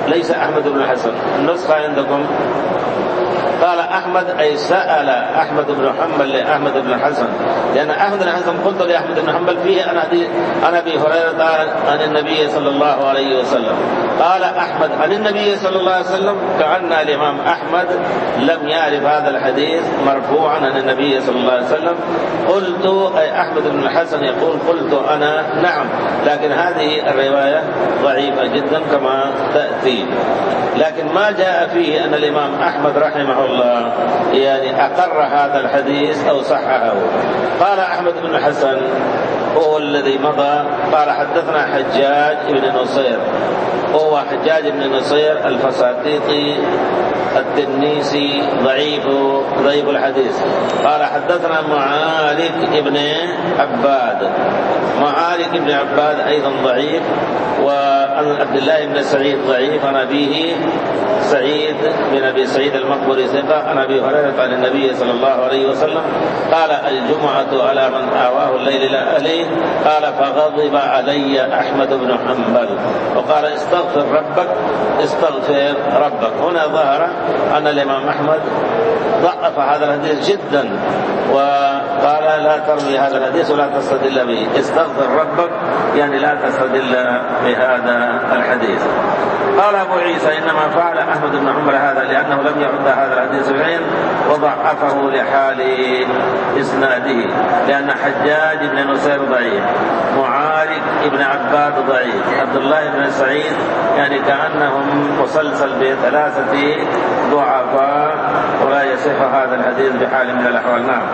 ليس أحمد بن الحسن. النسخة عندكم قال أحمد أي سأل أحمد بن حنبل لأحمد بن الحسن، لأن أحمد بن الحسن قلت لأحمد بن حنبل فيه عن أبي هريرة عن النبي صلى الله عليه وسلم. قال أحمد عن النبي صلى الله عليه وسلم، كأن الإمام أحمد لم يعرف هذا الحديث مرفوعا عن النبي صلى الله عليه وسلم. قلت أي أحمد بن الحسن يقول قلت أنا نعم، لكن هذه الرواية ضعيفة جدا كما تأتي. لكن ما جاء فيه أن الإمام أحمد رحمه الله يعني أقر هذا الحديث أو صححه. قال أحمد بن الحسن هو الذي مضى قال حدثنا حجاج بن نصير، وهو حجاج بن نصير الفساتيطي التنيسي ضعيف ضعيف الحديث. قال حدثنا معالك بن عباد، معالك بن عباد أيضا ضعيف. وعن عبد الله بن سعيد ضعيف، عن أبيه سعيد بن أبي سعيد المقبري ثقة، عن أبي هريرة عن النبي صلى الله عليه وسلم قال الجمعة على من آواه الليل إلى أهله. قال فغضب علي أحمد بن حنبل وقال استغفر ربك استغفر ربك. هنا ظهر أن الإمام أحمد ضعف هذا الحديث جدا، وقال لا تروي هذا الحديث ولا تستدل به، استغفر ربك يعني لا تستدل بهذا الحديث. قال أبو عيسى إنما فعل أحمد بن حنبل هذا لأنه لم يعد هذا الحديث بعين وضعفه لحال إسناده، لأن حجاج بن نصير ضعيف، معالك بن عباد ضعيف، عبد الله بن سعيد يعني كأنهم مسلسل بثلاثة ضعفاء، ولا يصح هذا الحديث بحال من الأحوال. نعم.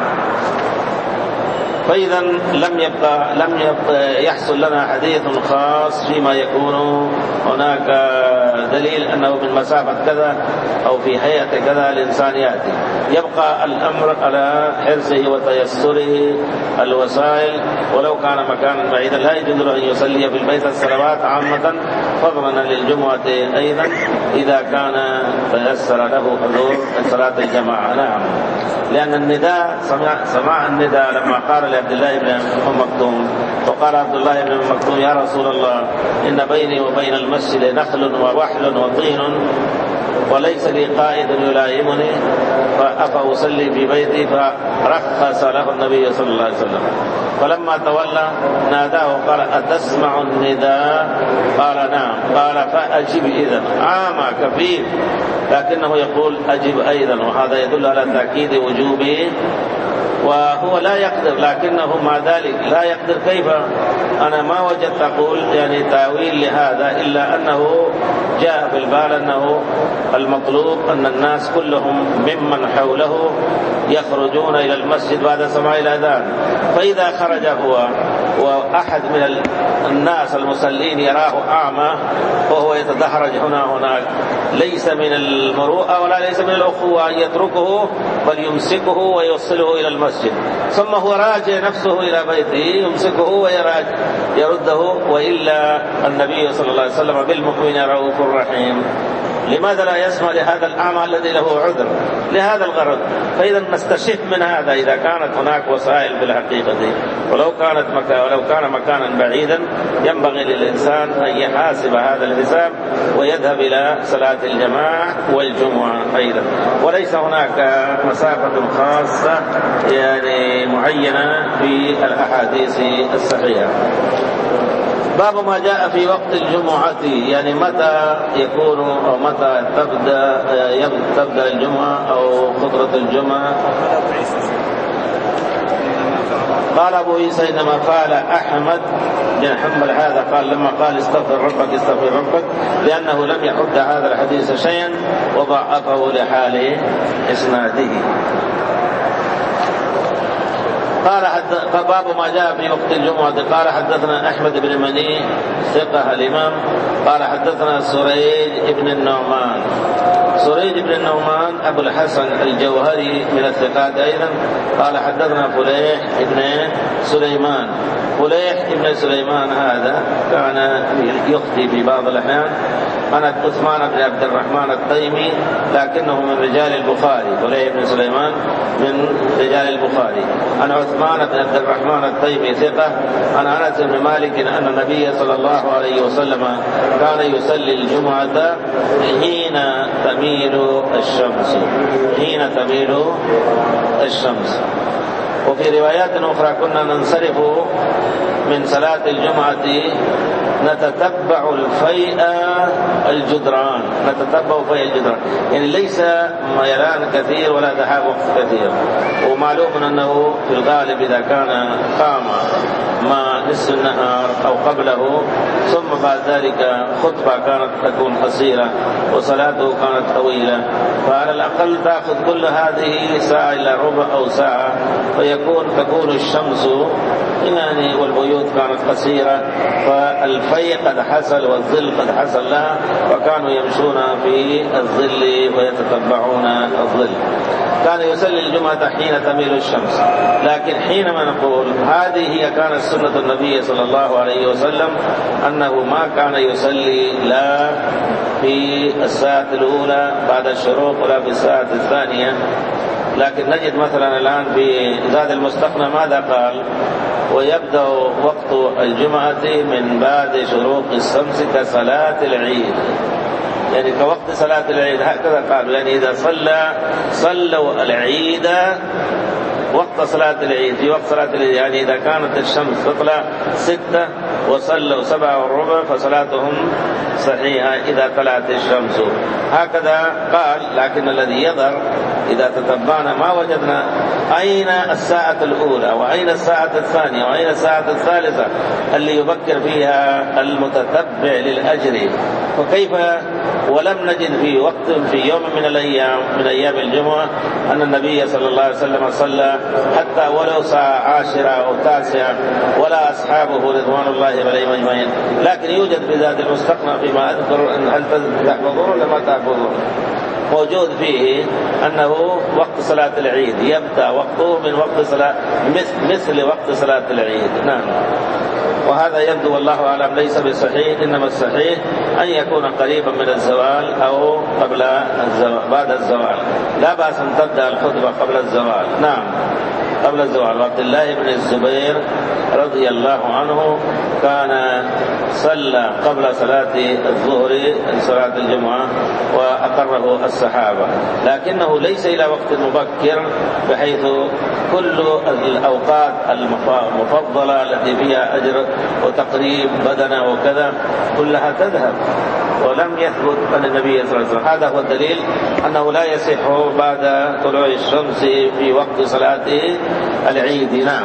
فإذا لم يبقى لم يبقى يحصل لنا حديث خاص فيما يكون هناك دليل أنه من مسافة كذا أو في هيئة كذا الإنسان يأتي. يبقى الأمر على حرصه وتيسره الوسائل، ولو كان مكانا بعيدا لا يجوز له أن يصلي في البيت الصلوات عامة، فضلا للجمعة أيضا إذا كان تيسر له حضور صلاة الجماعة. نعم. لأن النداء سمع, سمع النداء لما قال لعبد الله بن أم مكتوم، وقال عبد الله بن أم مكتوم يا رسول الله إن بيني وبين المسجد نخل ووحل وطين وليس لي قائد يلائمني فأفأصلي في بيتي، فرخص له النبي صلى الله عليه وسلم. فلما تولى ناداه وقال أتسمع النداء؟ قال نعم. قال فأجب إذن. عام كفيف، لكنه يقول أجب أيضا، وهذا يدل على تأكيد وجوبه. وهو لا يقدر، لكنه مع ذلك لا يقدر. كيف؟ أنا ما وجدت أقول يعني تأويل لهذا إلا أنه جاء في البال أنه المطلوب أن الناس كلهم ممن حوله يخرجون إلى المسجد بعد سماع الأذان، فإذا خرج هو وأحد من الناس المصلين يراه أعمى وهو يتدحرج هنا هناك، ليس من المروءة ولا ليس من الأخوة أن يتركه، بل يمسكه ويوصله إلى المسجد، ثم هو راجع نفسه إلى بيته يمسكه ويراجع يرده. وإلا النبي صلى الله عليه وسلم بالمؤمنين رؤوف رحيم. لماذا لا يسمع لهذا الأعمى الذي له عذر لهذا الغرض؟ فإذا نستشف من هذا إذا كانت هناك وسائل بالحقيقة دي. ولو كانت مكان ولو كان مكانا بعيدا ينبغي للإنسان أن يحاسب هذا الحساب ويذهب إلى صلاة الجماعة والجمعة أيضا، وليس هناك مسافة خاصة يعني معينة في الأحاديث الصحيحة. باب ما جاء في وقت الجمعة، يعني متى يكون أو متى تبدأ تبدأ الجمعة أو خطبة الجمعة. قال أبو عيسى إنما قال أحمد بن حنبل هذا قال لما قال استغفر ربك استغفر ربك لأنه لم يحد هذا الحديث شيئا وضعفه لحال إسناده. قال باب ما جاء في وقت الجمعة. قال حدثنا أحمد بن مني ثقة الإمام قال حدثنا سريج بن النعمان. سريج بن النعمان أبو الحسن الجوهري من الثقات أيضا. قال حدثنا فليح بن سليمان. فليح بن سليمان هذا كان يخطي في بعض الأحيان، أنا عثمان بن عبد الرحمن التيمي لكنه من رجال البخاري، فليح بن سليمان من رجال البخاري. عن عثمان بن عبد الرحمن التيمي ثقة. عن أنس بن مالك أن النبي صلى الله عليه وسلم كان يصلي الجمعة حين تميل الشمس حين تميل الشمس. وفي روايات أخرى كنا ننصرف من صلاة الجمعة نتتبع الفيء الجدران نتتبع فيء الجدران يعني ليس ميلان كثير ولا ذهاب وقت كثير. ومعلوم أنه في الغالب إذا كان قام ما نصف النهار أو قبله ثم بعد ذلك خطبة كانت تكون قصيرة وصلاته كانت طويلة، فعلى الأقل تأخذ كل هذه ساعة إلى ربع أو ساعة، فيكون تكون الشمس يعني والبيوت كانت قصيرة، فالفيء قد حصل والظل قد حصل لها، وكانوا يمشون في الظل ويتتبعون الظل. كان يصلي الجمعة حين تميل الشمس. لكن حينما نقول هذه هي كانت سنة النبي صلى الله عليه وسلم أنه ما كان يصلي لا في الساعة الأولى بعد الشروق ولا في الساعة الثانية. لكن نجد مثلا الآن في زاد المستقنع ماذا قال؟ ويبدأ وقت الجمعة من بعد شروق الشمس كصلاة العيد، يعني كوقت صلاة العيد، هكذا قالوا. يعني إذا صلى صلوا العيد وقت صلاة العيد، في وقت صلاة العيد، يعني إذا كانت الشمس تطلع ستة وصلوا سبعة والربع فصلاتهم صحيحة إذا طلعت الشمس، هكذا قال. لكن الذي يظهر إذا تتبعنا ما وجدنا أين الساعة الأولى وأين الساعة الثانية وأين الساعة الثالثة اللي يبكر فيها المتتبع للأجر. فكيف ولم نجد في وقت في يوم من الأيام من أيام الجمعة أن النبي صلى الله عليه وسلم صلى حتى ولو ساعة عاشرة أو تاسعة، ولا أصحابه رضوان الله عليهم أجمعين. لكن يوجد في ذات المستقنع فيما أذكر أن هل تحفظون ولا ما تحفظون، موجود فيه أنه وقت صلاة العيد يبدأ وقته من وقت صلاة مثل, مثل وقت صلاة العيد. نعم. وهذا يبدو والله أعلم ليس بصحيح، إنما الصحيح أن يكون قريبا من الزوال أو قبل الزوال بعد الزوال. لا بأس أن تبدأ الخطبة قبل الزوال. نعم قبل الزوال. وعبد الله بن الزبير رضي الله عنه كان صلى قبل صلاة الظهر صلاة الجمعة وأقره الصحابة، لكنه ليس إلى وقت مبكر بحيث كل الأوقات المفضلة التي فيها أجر وتقريب بدنة وكذا كلها تذهب، ولم يثبت عن النبي صلى الله عليه وسلم. هذا هو الدليل أنه لا يصح بعد طلوع الشمس في وقت صلاة العيد. نعم.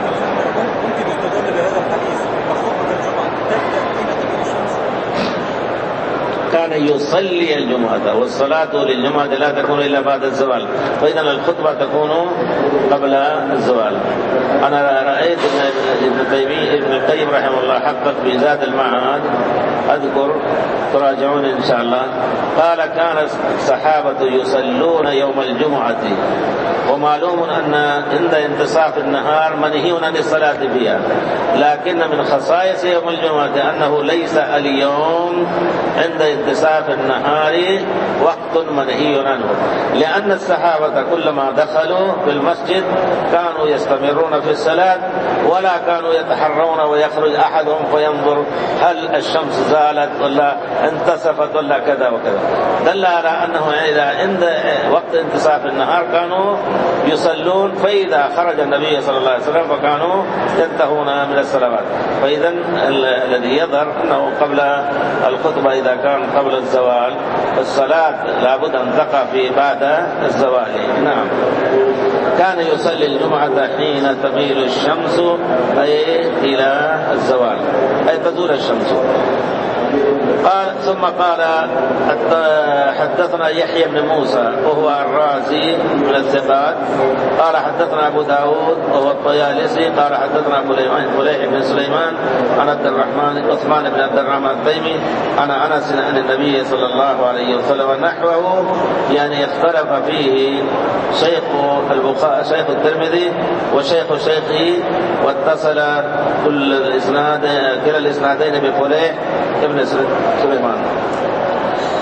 كان يصلي الجمعة، والصلاة للجمعة لا تكون إلا بعد الزوال، فإذا الخطبة تكون قبل الزوال. أنا رأيت ابن تيمية ابن القيم رحمه الله حقق في زاد المعاد، أذكر تراجعون إن شاء الله، قال كان الصحابة يصلون يوم الجمعة، ومعلوم أن عند انتصاف النهار منهيون عن الصلاة فيها، لكن من خصائص يوم الجمعة أنه ليس اليوم عند انتصاف النهار وقت منهي عنه، لأن الصحابة كلما دخلوا في المسجد كانوا يستمرون في الصلاة، ولا كانوا يتحرون ويخرج أحدهم فينظر هل الشمس زالت ولا انتصفت ولا كذا وكذا. دل على أنه إذا عند وقت انتصاف النهار كانوا يصلون، فإذا خرج النبي صلى الله عليه وسلم فكانوا ينتهون من الصلوات. فإذا الذي يظهر أنه قبل الخطبة إذا كان قبل الزوال، الصلاة لابد أن تقع في بعد الزوال. نعم. كان يصلي الجمعة حين تميل الشمس أي إلى الزوال، أي تزول الشمس. قال ثم قال حدثنا يحيى بن موسى وهو الرازي من الثقات قال حدثنا أبو داود وهو الطيالسي قال حدثنا فليح بن سليمان عن عبد الرحمن عثمان بن عبد الرحمن التيمي عن أنس عن النبي صلى الله عليه وسلم نحوه، يعني اختلف فيه شيخ البخاري شيخ الترمذي وشيخ شيخه، واتصل كل الإسناد كلا الإسنادين بفليح ابن سليمان.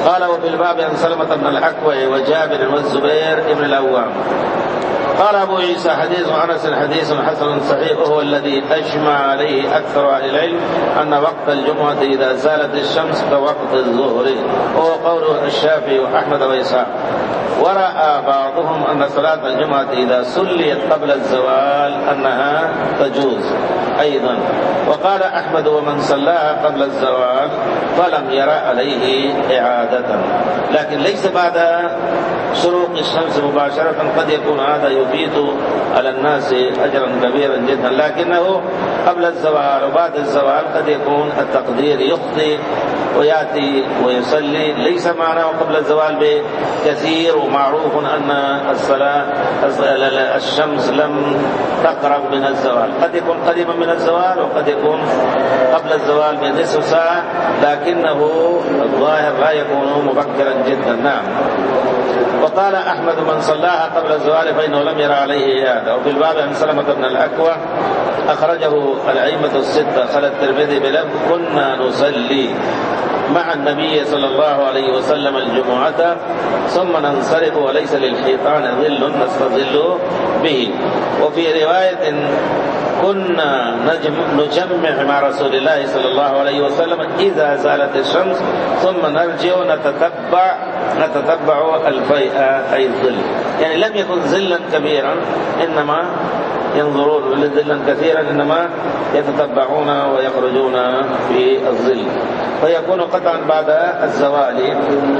قال وفي الباب عن سلمة بن الأكوع وجابر والزبير بن العوام. قال أبو عيسى حديث أنس حديث حسن صحيح وهو الذي أجمع عليه أكثر أهل العلم أن وقت الجمعة إذا زالت الشمس كوقت الظهر، وهو قول الشافعي وأحمد وإسحاق. ورأى بعضهم أن صلاة الجمعة إذا صليت قبل الزوال أنها تجوز أيضا. وقال أحمد ومن صلاها قبل الزوال فلم يرى عليه إعادة، لكن ليس بعد شروق الشمس مباشرة، قد يكون هذا يفيد على الناس أجرا كبيرا جدا، لكنه قبل الزوال وبعد الزوال قد يكون التقدير يخطئ ويأتي ويصلي. ليس معناه قبل الزوال بكثير، ومعروف أن الصلاة الشمس لم تقرب من الزوال، قد يكون قريبا من الزوال وقد يكون قبل الزوال بنصف ساعة، لكنه الظاهر لا يكون مبكرا جدا. نعم. وقال أحمد من صلاها قبل الزوال فإنه لم يرى عليه إعادة. وفي الباب عن سلمة بن الأكوع أخرجه الأئمة الستة، قال الترمذي بلفظ كنا نصلي مع النبي صلى الله عليه وسلم الجمعة ثم ننصرف وليس للحيطان ظل نستظل به. وفي رواية كنا نجمع مع رسول الله صلى الله عليه وسلم إذا زالت الشمس ثم نرجع نتتبع نتتبع الفيء أي الظل، يعني لم يكن ظلا كبيرا إنما ينظرون ظلا كثيرا، إنما يتتبعون ويخرجون في الظل، فيكون قطعا بعد الزوال.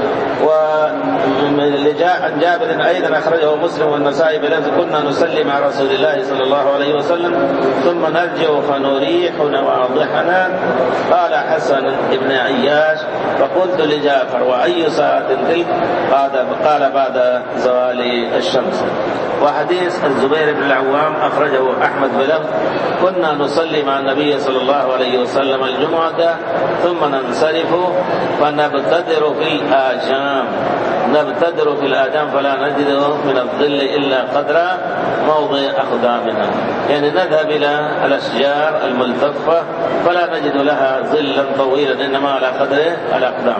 وعن جابر أيضا أخرجه مسلم والنسائي بلفظ كنا نصلي مع رسول الله صلى الله عليه وسلم ثم نرجع فنريح نواضحنا. قال حسن بن عياش فقلت لجعفر وأي ساعة تلك؟ قال بعد زوال الشمس. وحديث الزبير بن العوام أخرجه أحمد بلفظ كنا نصلي مع النبي صلى الله عليه وسلم الجمعة ثم ننصرف فنبتدر في الآجام نبتدر في الآجام فلا نجد من الظل إلا قدر موضع أقدامنا، يعني نذهب إلى الأشجار الملتفة فلا نجد لها ظلا طويلا إنما على قدر الأقدام.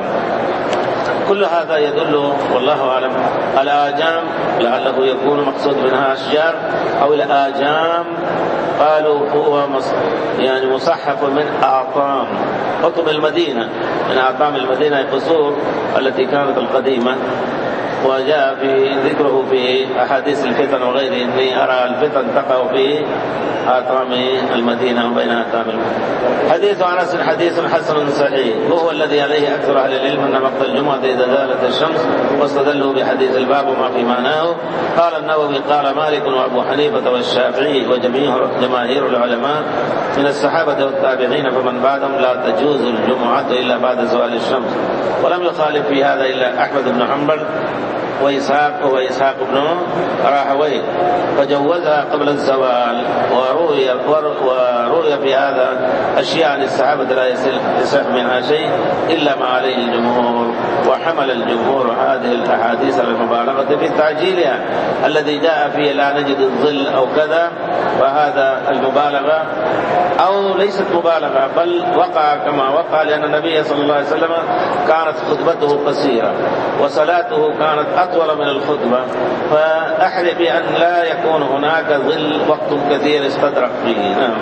كل هذا يدل والله أعلم الآجام لعله يكون مقصود منها أشجار أو الآجام قالوا هو يعني مصحف من أعطام قطب المدينة، من أعطام المدينة القصور التي كانت القديمة، وجاء في ذكره في أحاديث الفتن وغيره إني أرى الفتن تقع في آطام المدينة وبين آطام المدينة. حديث أنس حديث حسن صحيح وهو الذي عليه أكثر أهل العلم أن وقت الجمعة إذا زالت الشمس، واستدلوا بحديث الباب وما في معناه. قال النووي قال مالك وأبو حنيفة والشافعي وجميع جماهير العلماء من الصحابة والتابعين فمن بعدهم لا تجوز الجمعة إلا بعد زوال الشمس، ولم يخالف في هذا إلا أحمد بن حنبل وإسحاق وإسحاق بن راهويه فجوزها قبل الزوال. وروي وروي في هذا أشياء عن الصحابة لا يصح منها شيء إلا ما عليه الجمهور، وحمل الجمهور هذه الأحاديث على المبالغة في تعجيلها الذي جاء فيه لا نجد الظل أو كذا، وهذا المبالغة أو ليست مبالغة بل وقع كما وقع، لأن النبي صلى الله عليه وسلم كانت خطبته قصيرة وصلاته كانت أطول من الخطبة، فأحري بأن لا يكون هناك ظل وقت كثير استدرك فيه. نعم.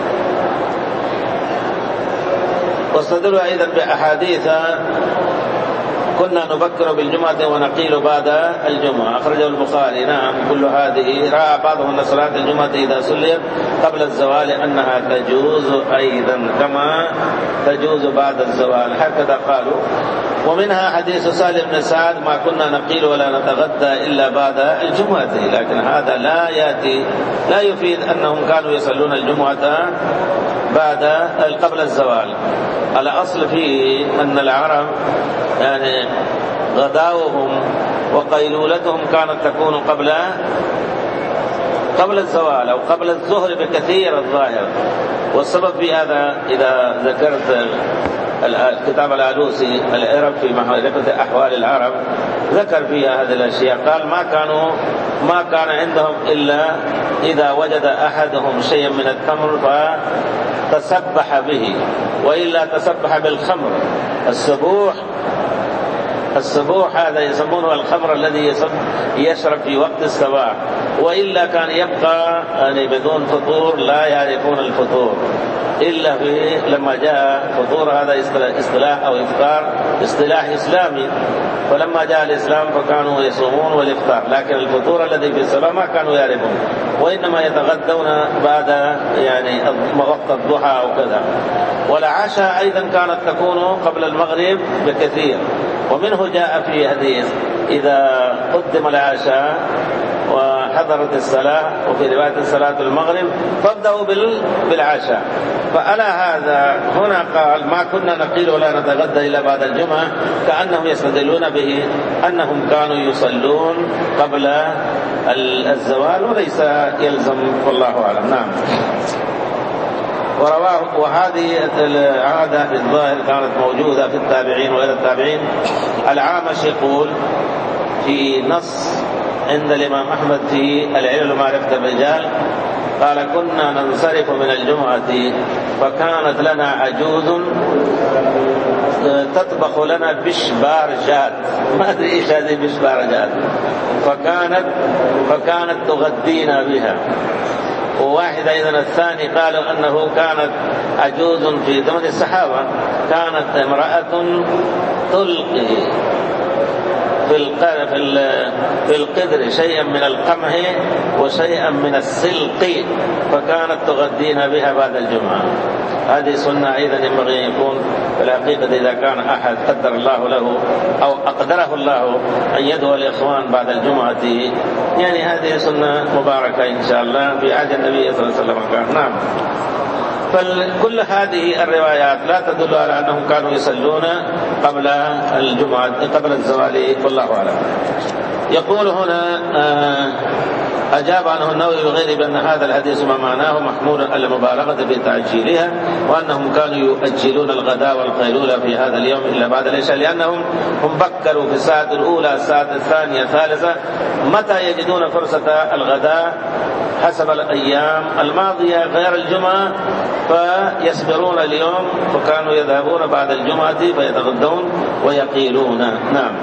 واستدلوا أيضا بأحاديث كنا نبكر بالجمعة ونقيل بعد الجمعة أخرجه البخاري. نعم. كل هذه رأى بعضهم أن صلاة الجمعة إذا صليت قبل الزوال أنها تجوز أيضا كما تجوز بعد الزوال، هكذا قالوا. ومنها حديث سالم بن سعد ما كنا نقيل ولا نتغدى إلا بعد الجمعة، لكن هذا لا يأتي لا يفيد أنهم كانوا يصلون الجمعة بعد قبل الزوال. الأصل فيه أن العرب يعني غداؤهم وقيلولتهم كانت تكون قبل قبل الزوال أو قبل الظهر بكثير الظاهر. والسبب في هذا إذا ذكرت الكتاب الآلوسي العرب في معرفة أحوال العرب ذكر فيها هذه الأشياء، قال ما كانوا ما كان عندهم إلا إذا وجد أحدهم شيئا من التمر فتسبح به، وإلا تسبح بالخمر. السبوح السبوح هذا يسمونه الخمر الذي يشرب في وقت الصباح، وإلا كان يبقى يعني بدون فطور لا يعرفون الفطور إلا في لما جاء فطور. هذا اصطلاح أو إفطار اصطلاح إسلامي، فلما جاء الإسلام فكانوا يصومون والإفطار، لكن الفطور الذي في الصلاة ما كانوا يعرفون، وإنما يتغدون بعد يعني وقت الضحى أو كذا. والعشاء أيضا كانت تكون قبل المغرب بكثير، ومنه جاء في حديث إذا قدم العشاء وحضرت الصلاة وفي رواية صلاة المغرب فابدأوا بالعشاء. فعلى هذا هنا قال ما كنا نقيل ولا نتغدى إلا بعد الجمعة، كأنهم يستدلون به أنهم كانوا يصلون قبل الزوال وليس يلزم، والله أعلم. نعم. ورواه وهذه العادة في الظاهر كانت موجودة في التابعين وغير التابعين. العامش يقول في نص عند الإمام أحمد في العلل ومعرفة الرجال، قال كنا ننصرف من الجمعة فكانت لنا عجوز تطبخ لنا بشبار جاد، ما أدري إيش هذه بشبار جاد، فكانت فكانت تغدينا بها. وواحد أيضا الثاني قالوا أنه كانت عجوز في زمن الصحابة، كانت امرأة تلقي في القدر شيئا من القمح وشيئا من السلق، فكانت تغدينا بها بعد الجمعة. هذه سنة أيضا ينبغي أن يكون في الحقيقة إذا كان أحد قدر الله له أو أقدره الله أن يدعو الإخوان بعد الجمعة، يعني هذه سنة مباركة إن شاء الله في عهد النبي صلى الله عليه وسلم. نعم. فكل هذه الروايات لا تدل على أنهم كانوا يصلون قبل الجمعة قبل الزوال، والله أعلم. يقول هنا أجاب عنه النووي وغيره بأن هذا الحديث ما معناه محمول على المبالغة في تعجيلها، وأنهم كانوا يؤجلون الغداء والقيلولة في هذا اليوم إلا بعد العشاء، لأنهم هم بكروا في الساعة الأولى الساعة الثانية الثالثة. متى يجدون فرصة الغداء حسب الأيام الماضية غير الجمعة فيصبرون اليوم، فكانوا يذهبون بعد الجمعة فيتغدون ويقيلون. نعم.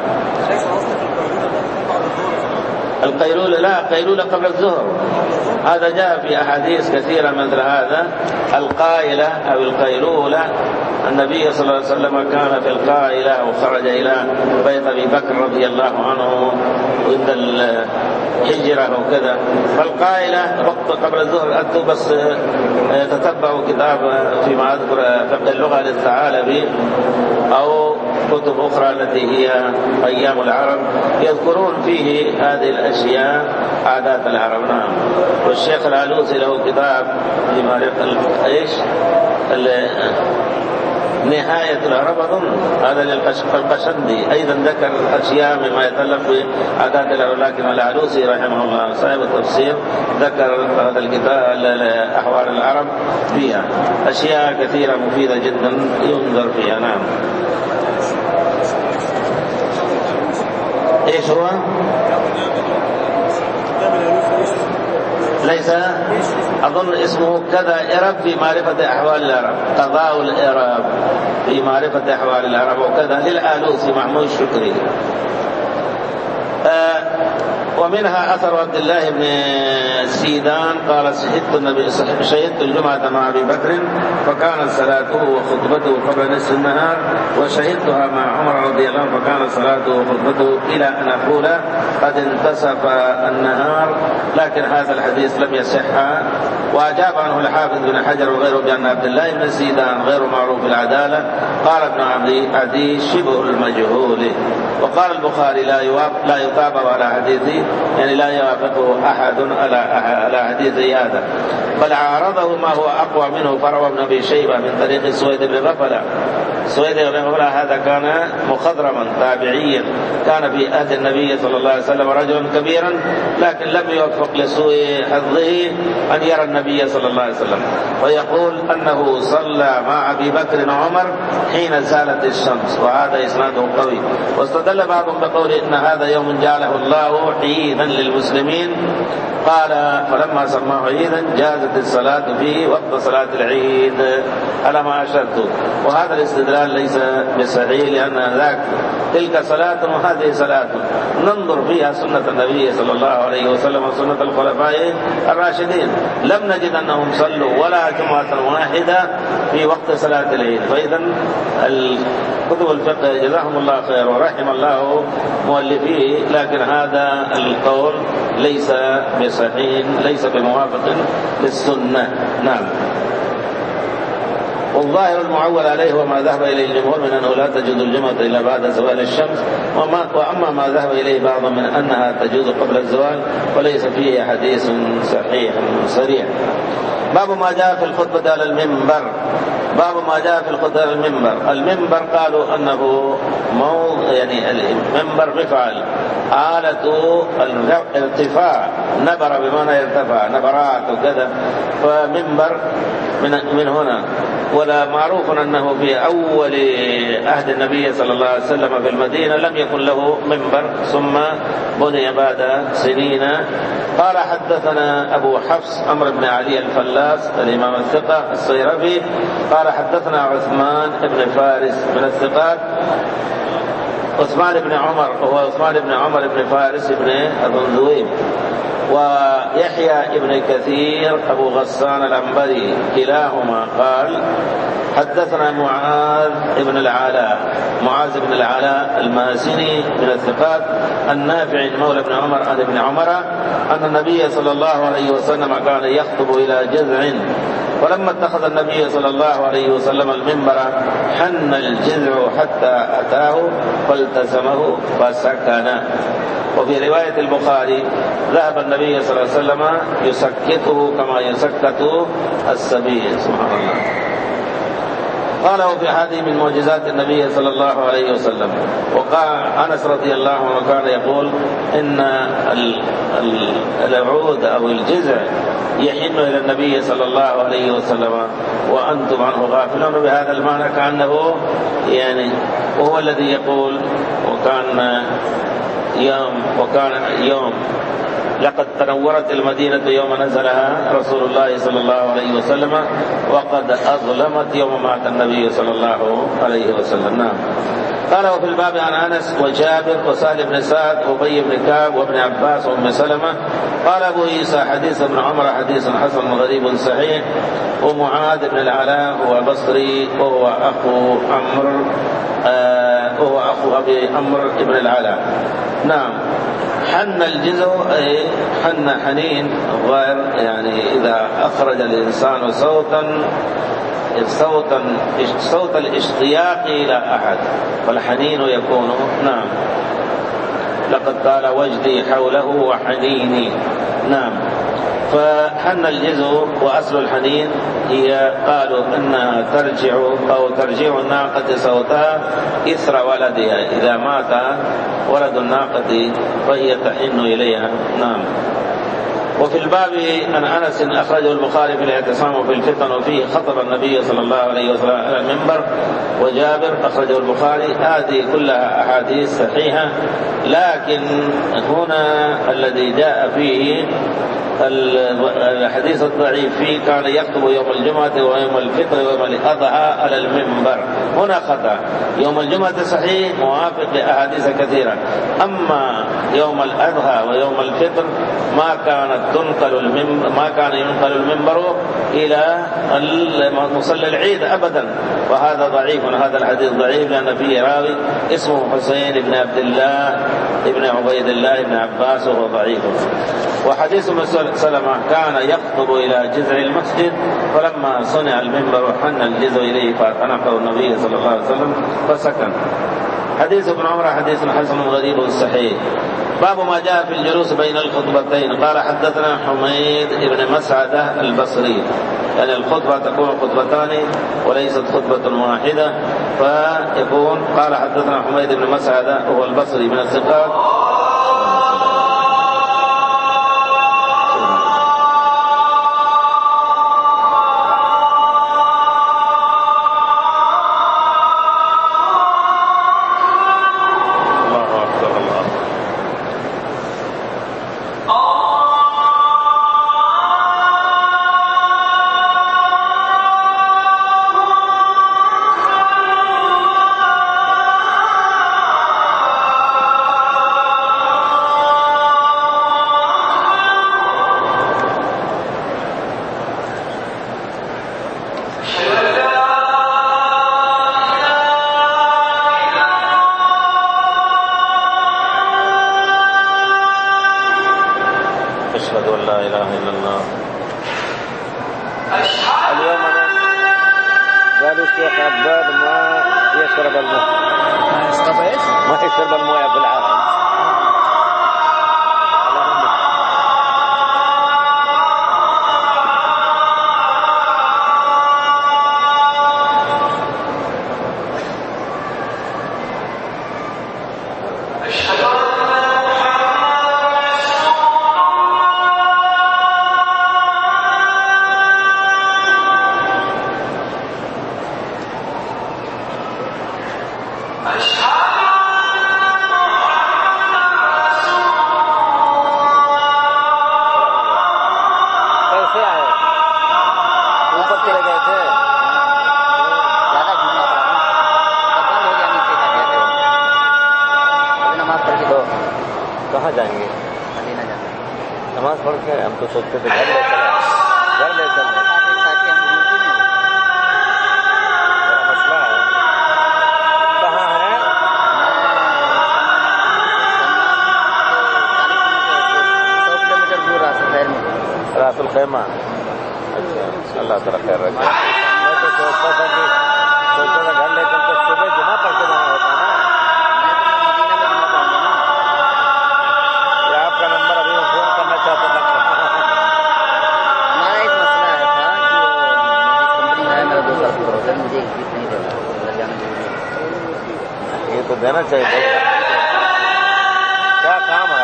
القيلولة لا، قيلولة قبل الظهر، هذا جاء في أحاديث كثيرة مثل هذا. القائلة أو القيلولة، النبي صلى الله عليه وسلم كان في القائلة وخرج إلى بيت أبي بكر رضي الله عنه عند الحجرة وكذا. فالقائلة وقت قبل الظهر، أنتم بس تتبعوا كتاب فيما أذكر فقه اللغة للثعالبي أو كتب أخرى التي هي أيام العرب، يذكرون فيه هذه الأشياء عادات العرب. نعم. والشيخ العلوسي له كتاب في معرفة إيش نهاية العرب أظن، هذا للقشندي أيضا ذكر أشياء مما يتعلق بعادات العرب، لكن العلوسي رحمه الله صاحب التفسير ذكر هذا الكتاب أحوال العرب فيها أشياء كثيرة مفيدة جدا ينظر فيها. نعم. ايش هو؟ ليس اظن اسمه كذا إرب في معرفة احوال العرب، قضاء الإرب في معرفة احوال العرب وكذا للآلوسي محمود الشكري. آه ومنها أثر عبد الله بن سيدان قال شهدت النبي شهدت الجمعة مع أبي بكر فكانت صلاته وخطبته قبل نصف النهار، وشهدتها مع عمر رضي الله عنه فكانت صلاته وخطبته إلى أن أقول قد انتصف النهار، لكن هذا الحديث لم يصح. وأجاب عنه الحافظ بن حجر وغيره بأن عبد الله بن سيدان غير معروف العدالة. قال ابن عدي شبه المجهول. وقال البخاري لا لا يتابع على حديثه، يعني لا يوافقه أحد على على حديث هذا، بل عارضه ما هو أقوى منه. فروى ابن أبي شيبة من طريق سويد بن غفلة. سويد بن غفلة هذا كان مخضرما تابعيا، كان في عهد النبي صلى الله عليه وسلم رجلا كبيرا، لكن لم يوفق لسوء حظه أن يرى النبي صلى الله عليه وسلم، ويقول أنه صلى مع أبي بكر وعمر حين زالت الشمس، وهذا إسناده قوي. واستدل بعضهم بقول إن هذا يوم جعله الله عيدا للمسلمين، قال فلما سماه عيدا جازت الصلاة فيه وقت صلاة العيد على ما أشرت. وهذا الاستدلال الاعتدال ليس بصحيح، لأن ذاك تلك صلاة وهذه صلاة ننظر فيها سنة النبي صلى الله عليه وسلم وسنة الخلفاء الراشدين، لم نجد أنهم صلوا ولا جمعة واحدة في وقت صلاة العيد. فإذا كتب الفقه جزاهم الله خير ورحم الله مؤلفيه، لكن هذا القول ليس بصحيح، ليس بموافق للسنة. نعم. والظاهر المعول عليه وما ذهب إليه الجمهور من أنه لا تجوز الجمعة إلا بعد زوال الشمس، وما وأما ما ذهب إليه بعض من أنها تجوز قبل الزوال وليس فيه حديث صحيح صريح. باب ما جاء في الخطبة على المنبر. باب ما جاء في الخطبة على المنبر. المنبر قالوا أنه موضع، يعني المنبر مفعل، آلة الارتفاع، نبر بمعنى يرتفع، نبرات وكذا، فمنبر من, من هنا. ولا معروف أنه في أول عهد النبي صلى الله عليه وسلم في المدينة لم يكن له منبر، ثم بني بعد سنين. قال حدثنا أبو حفص عمرو بن علي الفلاس الإمام الثقة الصيرفي قال حدثنا عثمان بن فارس من الثقات، عثمان بن عمر وهو عثمان بن عمر بن فارس بن الذنذويم، ويحيى بن كثير أبو غسان العنبري كلاهما قال حدثنا معاذ بن العلاء معاذ بن العلاء المازني من الثقات النافع مولى بن عمر عن ابن عمر أن النبي صلى الله عليه وسلم كان يخطب إلى جذع، ولما اتخذ النبي صلى الله عليه وسلم المنبر حن الجذع حتى أتاه فالتزمه فسكن. وفي رواية البخاري ذهب النبي صلى الله عليه وسلم يسكته كما يسكت السبي. سبحان الله. قال وفي هذه من معجزات النبي صلى الله عليه وسلم. وقال أنس رضي الله عنه كان يقول إن العود أو الجذع يحن إلى النبي صلى الله عليه وسلم وأنتم عنه غافلون، بهذا المعنى كأنه يعني وهو الذي يقول وكان يوم وكان يوم لقد تنورت المدينة يوم نزلها رسول الله صلى الله عليه وسلم وقد أظلمت يوم مات النبي صلى الله عليه وسلم. نعم. قال وفي الباب عن أنس وجابر وسهل بن سعد وأبي بن كعب وابن عباس وأم سلمة. قال أبو عيسى حديث ابن عمر حديث حسن غريب صحيح. ومعاذ بن العلاء هو بصري وهو أخو عمرو آه وهو أخو أبي عمرو بن العلاء. نعم. حن الجزء أي حن حنين غير، يعني إذا أخرج الإنسان صوتا صوتا صوت الاشتياق إلى أحد فالحنين يكون. نعم. لقد قال وجدي حوله وحنيني. نعم. فحن الجزء وأصل الحنين هي قالوا أنها ترجع أو ترجع الناقة صوتها إثر ولدها، إذا مات ولد الناقة فهي تحن إليها. نعم. وفي الباب عن أنس أخرجه البخاري في الاعتصام وفي الفتن وفيه خطب النبي صلى الله عليه وسلم على المنبر. وجابر أخرجه البخاري. هذه كلها أحاديث صحيحة، لكن هنا الذي جاء فيه الحديث الضعيف فيه كان يخطب يوم الجمعة ويوم الفطر ويوم الأضحى على المنبر. هنا خطأ. يوم الجمعة صحيح موافق لأحاديث كثيرة، أما يوم الأضحى ويوم الفطر ما كانت تنقل المنبر ما كان ينقل المنبر إلى مصلى العيد أبدا، وهذا ضعيف. هذا الحديث ضعيف لأن فيه راوي اسمه حسين بن عبد الله ابن عبيد الله بن عباس وهو ضعيف. وحديث ابن سلمة كان يخطب إلى جذع المسجد فلما صنع المنبر حن الجذع إليه فأنقه النبي صلى الله عليه وسلم فسكن. حديث ابن عمر حديث حسن غريب صحيح. باب ما جاء في الجلوس بين الخطبتين. قال حدثنا حميد بن مسعدة البصري، يعني الخطبة تكون خطبتان وليست خطبة واحدة، فيكون قال حدثنا حميد بن مسعدة وهو البصري من الثقات. أشهد أن لا إله إلا الله. اليوم قالوا الشيخ عباد ما يشرب الماء، ما يشرب ايش؟ ما يشرب المويه في العالم. कहाँ जाएंगे? नमाज पढ़ के हम तो सोचते थे घर ले चले, घर ले चले। मसला है कहाँ है? सौ किलोमीटर दूर रासुल खैमा। अच्छा, अल्लाह ताला खैर रखे। मैं तो सोचता था कि सोचता था घर लेकर तो सुबह जुमा पढ़ के जाना होता ना। आपका नंबर अभी मैं फोन करना चाहता था। हमारा एक मसला है था कि कंपनी में मेरा दो साल पूरा हो गया, मुझे एक फीस नहीं देना, जाना जरूरी है। ये तो देना चाहिए। क्या काम है?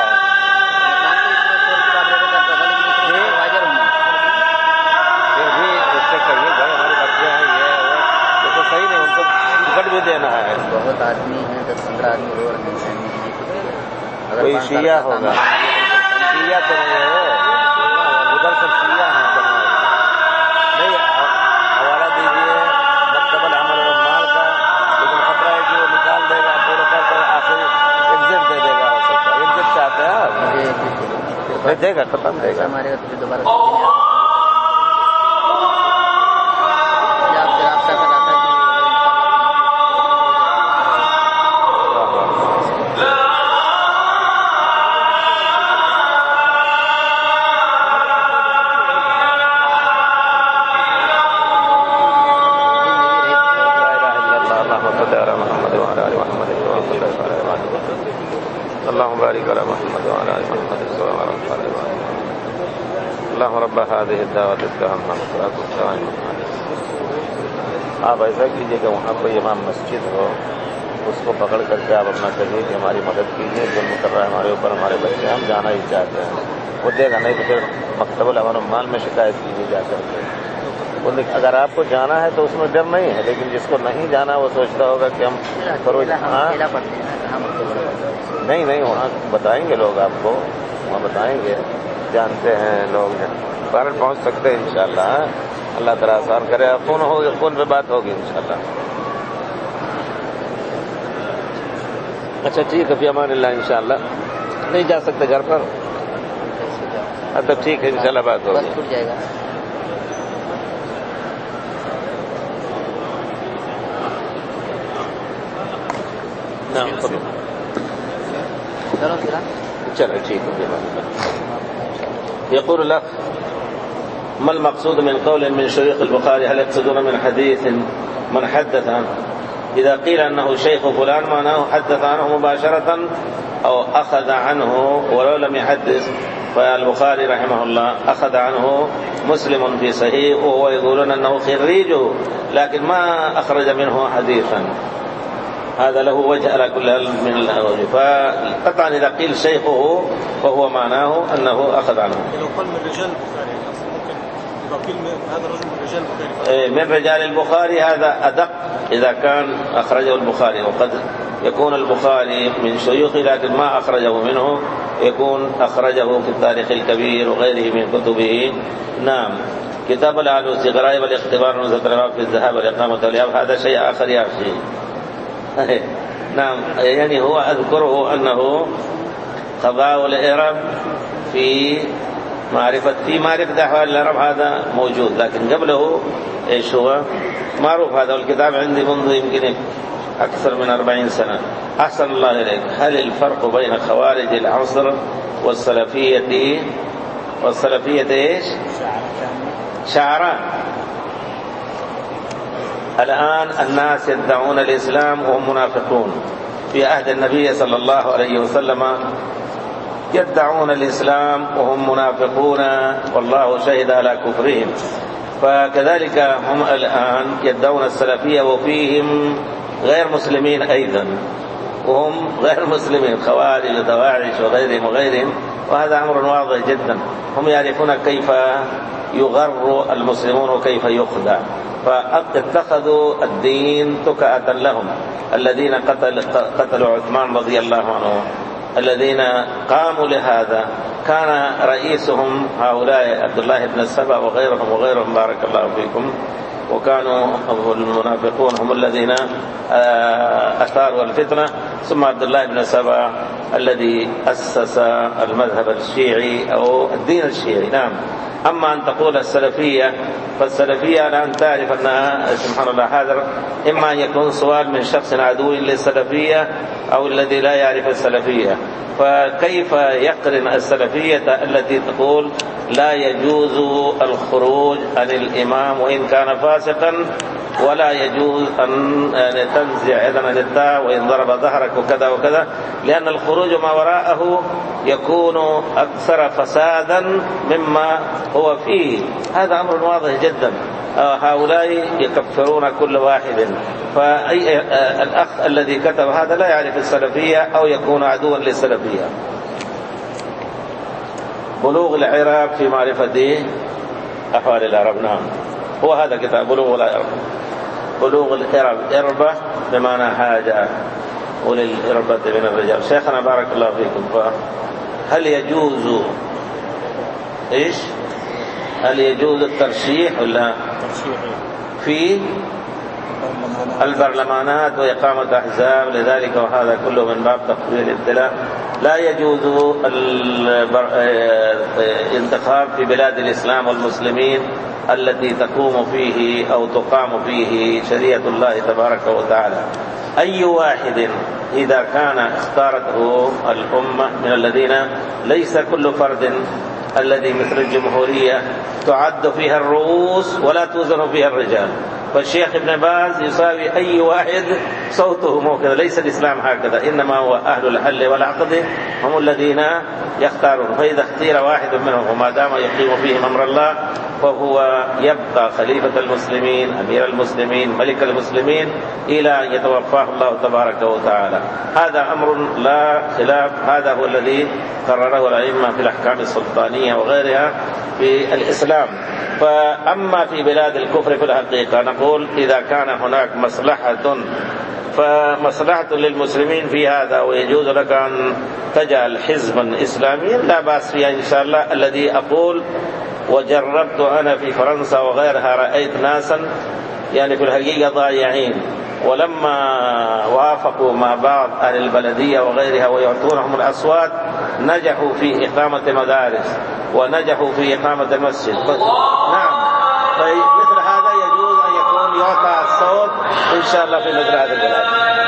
फिर भी उससे करिए, भाई हमारे बच्चे हैं, ये है ये तो सही नहीं, उनको टिकट भी देना है। बहुत आदमी है, दस पंद्रह आदमी रो रहे हैं। कोई शिया होगा, शिया तो नहीं है, उधर सब शिया हैं। नहीं, हवाला दीजिए मकतबल अमल और माल का, लेकिन खतरा है कि वो निकाल देगा पूरा कर आखिर एग्जिट दे देगा। हो सकता है एग्जिट चाहते हैं आप? नहीं देगा, खत्म देगा हमारे दोबारा आप ऐसा कीजिए कि वहाँ कोई इमाम मस्जिद हो, उसको पकड़ करके आप अपना कहिए कि हमारी मदद कीजिए, जुल्म कर रहा है हमारे ऊपर, हमारे बच्चे, हम जाना ही चाहते हैं। वो देगा, नहीं तो फिर मकतबुल अमल और माल में शिकायत कीजिए जाकर के। अगर आपको जाना है तो उसमें डर नहीं है, लेकिन जिसको नहीं जाना वो सोचता होगा कि हम फरोज नहीं नहीं वहाँ बताएंगे लोग आपको, वहाँ बताएंगे, जानते हैं लोग, भारत पहुँच सकते हैं इंशाअल्लाह। अल्लाह ताला आसान करे, फोन होगी, फोन पे बात होगी इंशाअल्लाह। अच्छा ठीक है, फिर अमान अल्लाह इंशाअल्लाह। नहीं जा सकते घर पर? अब तब ठीक है इंशाअल्लाह बात होगी। छूट जाएगा। चलो ठीक है। يقول الأخ: ما المقصود من قول من شيوخ البخاري؟ هل يقصدون من حديث من حدث عنه؟ إذا قيل أنه شيخ فلان معناه حدث عنه مباشرة أو أخذ عنه ولو لم يحدث. فالبخاري رحمه الله أخذ عنه مسلم في صحيح، وهو يقولون أنه خريجه لكن ما أخرج منه حديثا. هذا له وجه على كل من الوجه. فقطعا إذا قيل شيخه فهو معناه أنه أخذ عنه. لو قال من رجال البخاري ممكن يبقى قيل هذا الرجل من رجال البخاري. من رجال البخاري هذا أدق إذا كان أخرجه البخاري، وقد يكون البخاري من شيوخه لكن ما أخرجه منه، يكون أخرجه في التاريخ الكبير وغيره من كتبه. نعم. كتاب العلوسي غرائب الاختبار ونزلة في الذهاب والإقامة والإياب، هذا شيء آخر يا أخي. نعم، يعني هو أذكره أنه قضاء الإعراب في معرفة في معرفة أحوال العرب، هذا موجود، لكن قبله إيش هو معروف. هذا الكتاب عندي منذ يمكن أكثر من أربعين سنة. أحسن الله إليك. هل الفرق بين خوارج العصر والسلفية والسلفية إيش؟ شعاران. الآن الناس يدعون الإسلام وهم منافقون. في عهد النبي صلى الله عليه وسلم يدعون الإسلام وهم منافقون والله شهد على كفرهم. فكذلك هم الآن يدعون السلفية وفيهم غير مسلمين أيضا، وهم غير مسلمين، خوارج ودواعش وغيرهم وغيرهم، وهذا أمر واضح جدا. هم يعرفون كيف يغر المسلمون وكيف يخدع، فاتخذوا الدين تكأة لهم. الذين قتل قتلوا عثمان رضي الله عنه، الذين قاموا لهذا كان رئيسهم هؤلاء عبد الله بن السبع وغيرهم وغيرهم بارك الله فيكم، وكانوا المنافقون هم الذين أثاروا الفتنة. ثم عبد الله بن سبع الذي أسس المذهب الشيعي أو الدين الشيعي. نعم. أما أن تقول السلفية، فالسلفية الآن تعرف أنها سبحان الله هذا إما أن يكون سؤال من شخص عدو للسلفية أو الذي لا يعرف السلفية. فكيف يقرن السلفية التي تقول لا يجوز الخروج عن الإمام وإن كان فاسقا، ولا يجوز أن تنزع إذن عن الداع وإن ضرب ظهرك وكذا وكذا، لأن الخروج ما وراءه يكون أكثر فسادا مما هو فيه. هذا أمر واضح جدا. هؤلاء يكفرون كل واحد. فأي الأخ الذي كتب هذا لا يعرف السلفية أو يكون عدوا للسلفية. بلوغ العرب في معرفة أحوال العرب. نعم، هو هذا كتاب بلوغ العرب. بلوغ العرب، إربة بمعنى حاجة، وللإربة من الرجال. شيخنا بارك الله فيكم، هل يجوز إيش؟ هل يجوز الترشيح ولا في البرلمانات وإقامة أحزاب لذلك؟ وهذا كله من باب تقوية الابتلاء. لا يجوز الانتخاب في بلاد الإسلام والمسلمين التي تقوم فيه أو تقام فيه شريعة الله تبارك وتعالى. أي واحد إذا كان اختارته الأمة من الذين ليس كل فرد الذي مثل الجمهورية تعد فيها الرؤوس ولا توزن فيها الرجال، فالشيخ ابن باز يساوي أي واحد صوته مو كذا. ليس الإسلام هكذا، إنما هو أهل الحل والعقد هم الذين يختارون. فإذا اختير واحد منهم وما دام يقيم فيهم أمر الله فهو يبقى خليفة المسلمين، أمير المسلمين، ملك المسلمين، إلى أن يتوفاه الله تبارك وتعالى. هذا أمر لا خلاف، هذا هو الذي قرره الأئمة في الأحكام السلطانية وغيرها في الإسلام. فأما في بلاد الكفر في الحقيقة نقول إذا كان هناك مصلحة فمصلحة للمسلمين في هذا ويجوز لك أن تجعل حزبا إسلاميا لا بأس فيها إن شاء الله. الذي أقول وجربت أنا في فرنسا وغيرها رأيت ناسا يعني في الحقيقة ضايعين، ولما وافقوا مع بعض أهل البلدية وغيرها ويعطونهم الأصوات نجحوا في إقامة مدارس ونجحوا في إقامة المسجد. نعم، فمثل هذا يجوز أن يكون يعطى الصوت إن شاء الله في مثل هذه البلاد.